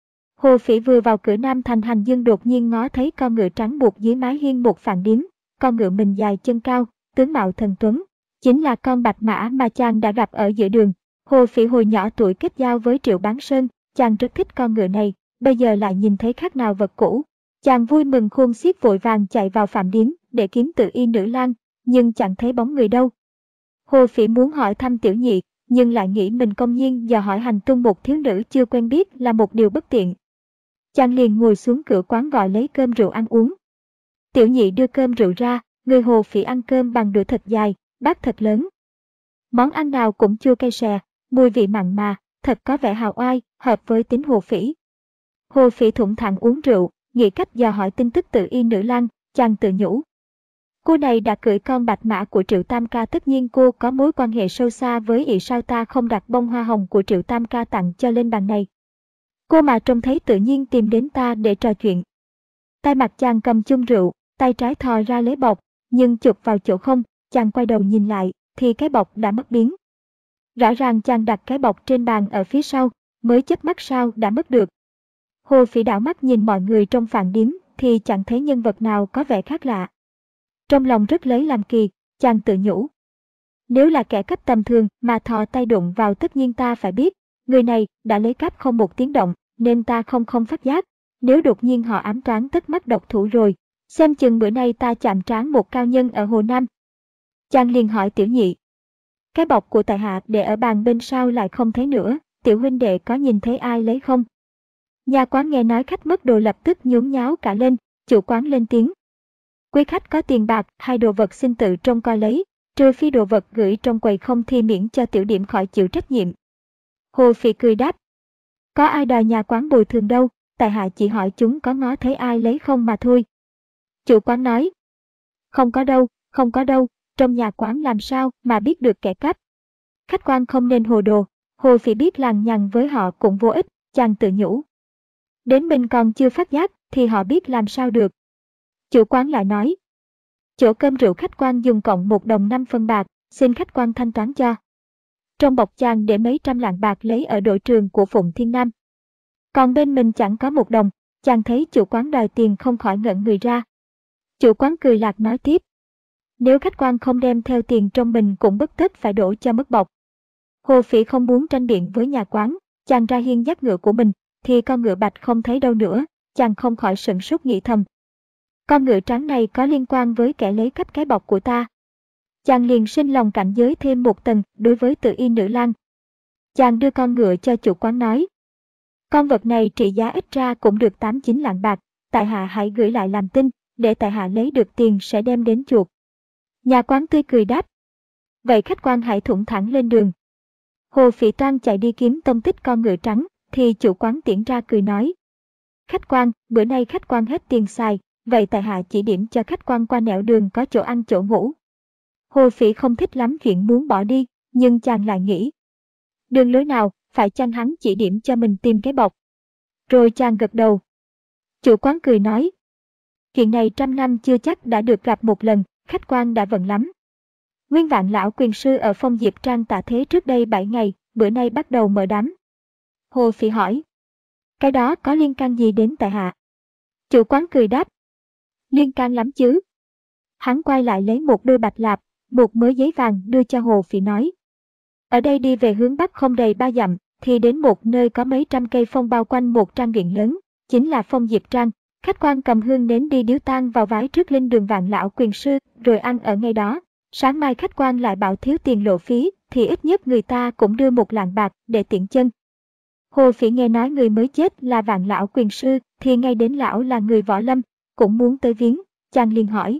Hồ Phỉ vừa vào cửa Nam thành Hành Dương đột nhiên ngó thấy con ngựa trắng buộc dưới mái hiên một phạn điếm. Con ngựa mình dài chân cao, tướng mạo thần tuấn, chính là con bạch mã mà chàng đã gặp ở giữa đường. Hồ Phỉ hồi nhỏ tuổi kết giao với Triệu Bán Sơn, chàng rất thích con ngựa này, bây giờ lại nhìn thấy khác nào vật cũ. Chàng vui mừng khôn xiết vội vàng chạy vào phạm điếm để kiếm Tự Y Nữ Lang, nhưng chẳng thấy bóng người đâu. Hồ Phỉ muốn hỏi thăm Tiểu Nhị, nhưng lại nghĩ mình công nhiên dò hỏi hành tung một thiếu nữ chưa quen biết là một điều bất tiện. Chàng liền ngồi xuống cửa quán gọi lấy cơm rượu ăn uống. Tiểu Nhị đưa cơm rượu ra, người Hồ Phỉ ăn cơm bằng đũa thật dài, bát thật lớn. Món ăn nào cũng chua cay xè, mùi vị mặn mà, thật có vẻ hào oai, hợp với tính Hồ Phỉ. Hồ Phỉ thủng thẳng uống rượu, nghĩ cách dò hỏi tin tức Tự Y Nữ Lang, chàng tự nhủ. Cô này đã cưỡi con bạch mã của Triệu Tam Ca, tất nhiên cô có mối quan hệ sâu xa với ỷ, sao ta không đặt bông hoa hồng của Triệu Tam Ca tặng cho lên bàn này. Cô mà trông thấy tự nhiên tìm đến ta để trò chuyện. Tay mặt chàng cầm chung rượu, tay trái thò ra lấy bọc, nhưng chụp vào chỗ không, chàng quay đầu nhìn lại, thì cái bọc đã mất biến. Rõ ràng chàng đặt cái bọc trên bàn ở phía sau, mới chớp mắt sao đã mất được. Hồ Phỉ đảo mắt nhìn mọi người trong phạn điếm, thì chẳng thấy nhân vật nào có vẻ khác lạ. Trong lòng rất lấy làm kỳ, chàng tự nhủ. Nếu là kẻ cắp tầm thường mà thò tay đụng vào tất nhiên ta phải biết, người này đã lấy cắp không một tiếng động, nên ta không không phát giác. Nếu đột nhiên họ ám toán tất mắt độc thủ rồi, xem chừng bữa nay ta chạm trán một cao nhân ở Hồ Nam. Chàng liền hỏi Tiểu Nhị. Cái bọc của tại hạ để ở bàn bên sau lại không thấy nữa, Tiểu huynh đệ có nhìn thấy ai lấy không? Nhà quán nghe nói khách mất đồ lập tức nhốn nháo cả lên, chủ quán lên tiếng. Quý khách có tiền bạc hay đồ vật xin tự trông coi lấy, trừ phi đồ vật gửi trong quầy không thì miễn cho tiểu điểm khỏi chịu trách nhiệm. Hồ Phỉ cười đáp. Có ai đòi nhà quán bồi thường đâu, tại hạ chỉ hỏi chúng có ngó thấy ai lấy không mà thôi. Chủ quán nói. Không có đâu, không có đâu, trong nhà quán làm sao mà biết được kẻ cắp. Khách quan không nên hồ đồ, Hồ Phỉ biết lằng nhằng với họ cũng vô ích, chàng tự nhủ. Đến mình còn chưa phát giác thì họ biết làm sao được. Chủ quán lại nói. Chỗ cơm rượu khách quan dùng cộng một đồng năm phân bạc, xin khách quan thanh toán cho. Trong bọc chàng để mấy trăm lạng bạc lấy ở đội trường của Phụng Thiên Nam. Còn bên mình chẳng có một đồng, chàng thấy chủ quán đòi tiền không khỏi ngẩn người ra. Chủ quán cười lạc nói tiếp. Nếu khách quan không đem theo tiền trong mình cũng bất tất phải đổ cho mất bọc. Hồ Phỉ không muốn tranh biện với nhà quán, chàng ra hiên dắt ngựa của mình, thì con ngựa bạch không thấy đâu nữa, chàng không khỏi sửng sốt nghĩ thầm. Con ngựa trắng này có liên quan với kẻ lấy cắp cái bọc của ta. Chàng liền sinh lòng cảnh giới thêm một tầng đối với Tự Y Nữ Lang. Chàng đưa con ngựa cho chủ quán nói. Con vật này trị giá ít ra cũng được tám chín lạng bạc, tại hạ hãy gửi lại làm tin, để tại hạ lấy được tiền sẽ đem đến chuộc. Nhà quán tươi cười đáp. Vậy khách quan hãy thủng thẳng lên đường. Hồ Phỉ toan chạy đi kiếm tông tích con ngựa trắng, thì chủ quán tiễn ra cười nói. Khách quan, bữa nay khách quan hết tiền xài, vậy tại hạ chỉ điểm cho khách quan qua nẻo đường có chỗ ăn chỗ ngủ. Hồ Phỉ không thích lắm chuyện muốn bỏ đi, nhưng chàng lại nghĩ. Đường lối nào, phải chăng hắn chỉ điểm cho mình tìm cái bọc. Rồi chàng gật đầu. Chủ quán cười nói. Chuyện này trăm năm chưa chắc đã được gặp một lần, khách quan đã vận lắm. Nguyên Vạn lão quyền sư ở Phong Diệp Trang tạ thế trước đây bảy ngày, bữa nay bắt đầu mở đám. Hồ Phỉ hỏi. Cái đó có liên can gì đến tại hạ? Chủ quán cười đáp. Liên can lắm chứ. Hắn quay lại lấy một đôi bạch lạp, một mớ giấy vàng đưa cho Hồ Phỉ nói. Ở đây đi về hướng bắc không đầy ba dặm, thì đến một nơi có mấy trăm cây phong bao quanh một trang viện lớn, chính là Phong Diệp Trang. Khách quan cầm hương nến đi điếu tang vào vái trước linh đường Vạn lão quyền sư, rồi ăn ở ngay đó. Sáng mai khách quan lại bảo thiếu tiền lộ phí, thì ít nhất người ta cũng đưa một lạng bạc để tiện chân. Hồ Phỉ nghe nói người mới chết là Vạn lão quyền sư, thì ngay đến lão là người võ lâm, cũng muốn tới viếng, chàng liền hỏi.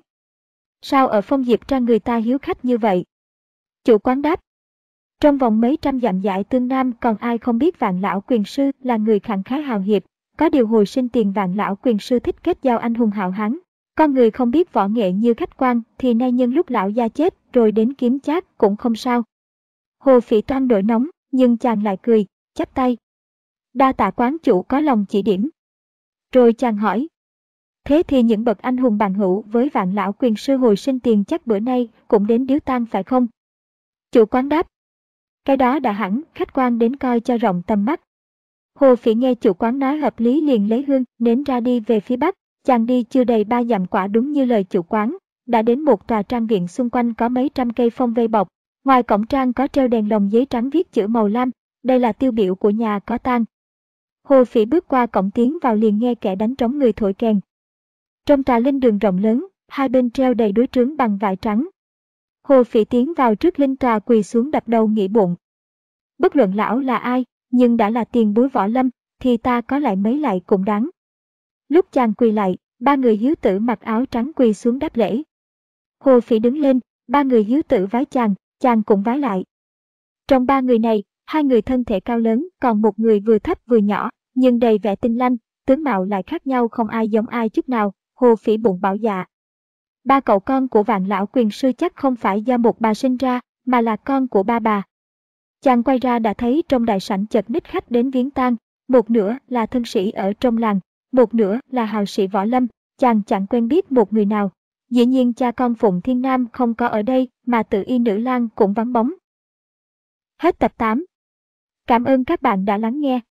Sao ở Phong Diệp Trang người ta hiếu khách như vậy? Chủ quán đáp. Trong vòng mấy trăm dặm dải tương Nam còn ai không biết Vạn lão quyền sư là người khẳng khái hào hiệp, Có điều hồi sinh tiền Vạn lão quyền sư thích kết giao anh hùng hào hán. Con người không biết võ nghệ như khách quan thì nay nhân lúc lão gia chết rồi đến kiếm chác cũng không sao. Hồ Phỉ toan nổi nóng, nhưng chàng lại cười, chắp tay. Đa tạ quán chủ có lòng chỉ điểm. Rồi chàng hỏi. Thế thì những bậc anh hùng bằng hữu với Vạn lão quyền sư hồi sinh tiền chắc bữa nay cũng đến điếu tang phải không? Chủ quán đáp. Cái đó đã hẳn, khách quan đến coi cho rộng tầm mắt. Hồ Phỉ nghe chủ quán nói hợp lý liền lấy hương, nến ra đi về phía bắc. Chàng đi chưa đầy ba dặm quả đúng như lời chủ quán, đã đến một tòa trang viện xung quanh có mấy trăm cây phong vây bọc. Ngoài cổng trang có treo đèn lồng giấy trắng viết chữ màu lam, đây là tiêu biểu của nhà có tang. Hồ Phỉ bước qua cổng tiến vào liền nghe kẻ đánh trống người thổi kèn. Trong trà linh đường rộng lớn, hai bên treo đầy đối trướng bằng vải trắng. Hồ Phỉ tiến vào trước linh tòa quỳ xuống đập đầu nghĩ bụng. Bất luận lão là ai, nhưng đã là tiền bối võ lâm, thì ta có lại mấy lại cũng đáng. Lúc chàng quỳ lại, ba người hiếu tử mặc áo trắng quỳ xuống đáp lễ. Hồ Phỉ đứng lên, ba người hiếu tử vái chàng, chàng cũng vái lại. Trong ba người này, hai người thân thể cao lớn, còn một người vừa thấp vừa nhỏ, nhưng đầy vẻ tinh lanh, tướng mạo lại khác nhau không ai giống ai chút nào. Hồ Phỉ bụng bảo dạ. Ba cậu con của Vạn lão quyền sư chắc không phải do một bà sinh ra, mà là con của ba bà. Chàng quay ra đã thấy trong đại sảnh chật ních khách đến viếng tang, một nửa là thân sĩ ở trong làng, một nửa là hào sĩ võ lâm, chàng chẳng quen biết một người nào. Dĩ nhiên cha con Phụng Thiên Nam không có ở đây mà Tự Y Nữ Lang cũng vắng bóng. Hết tập tám. Cảm ơn các bạn đã lắng nghe.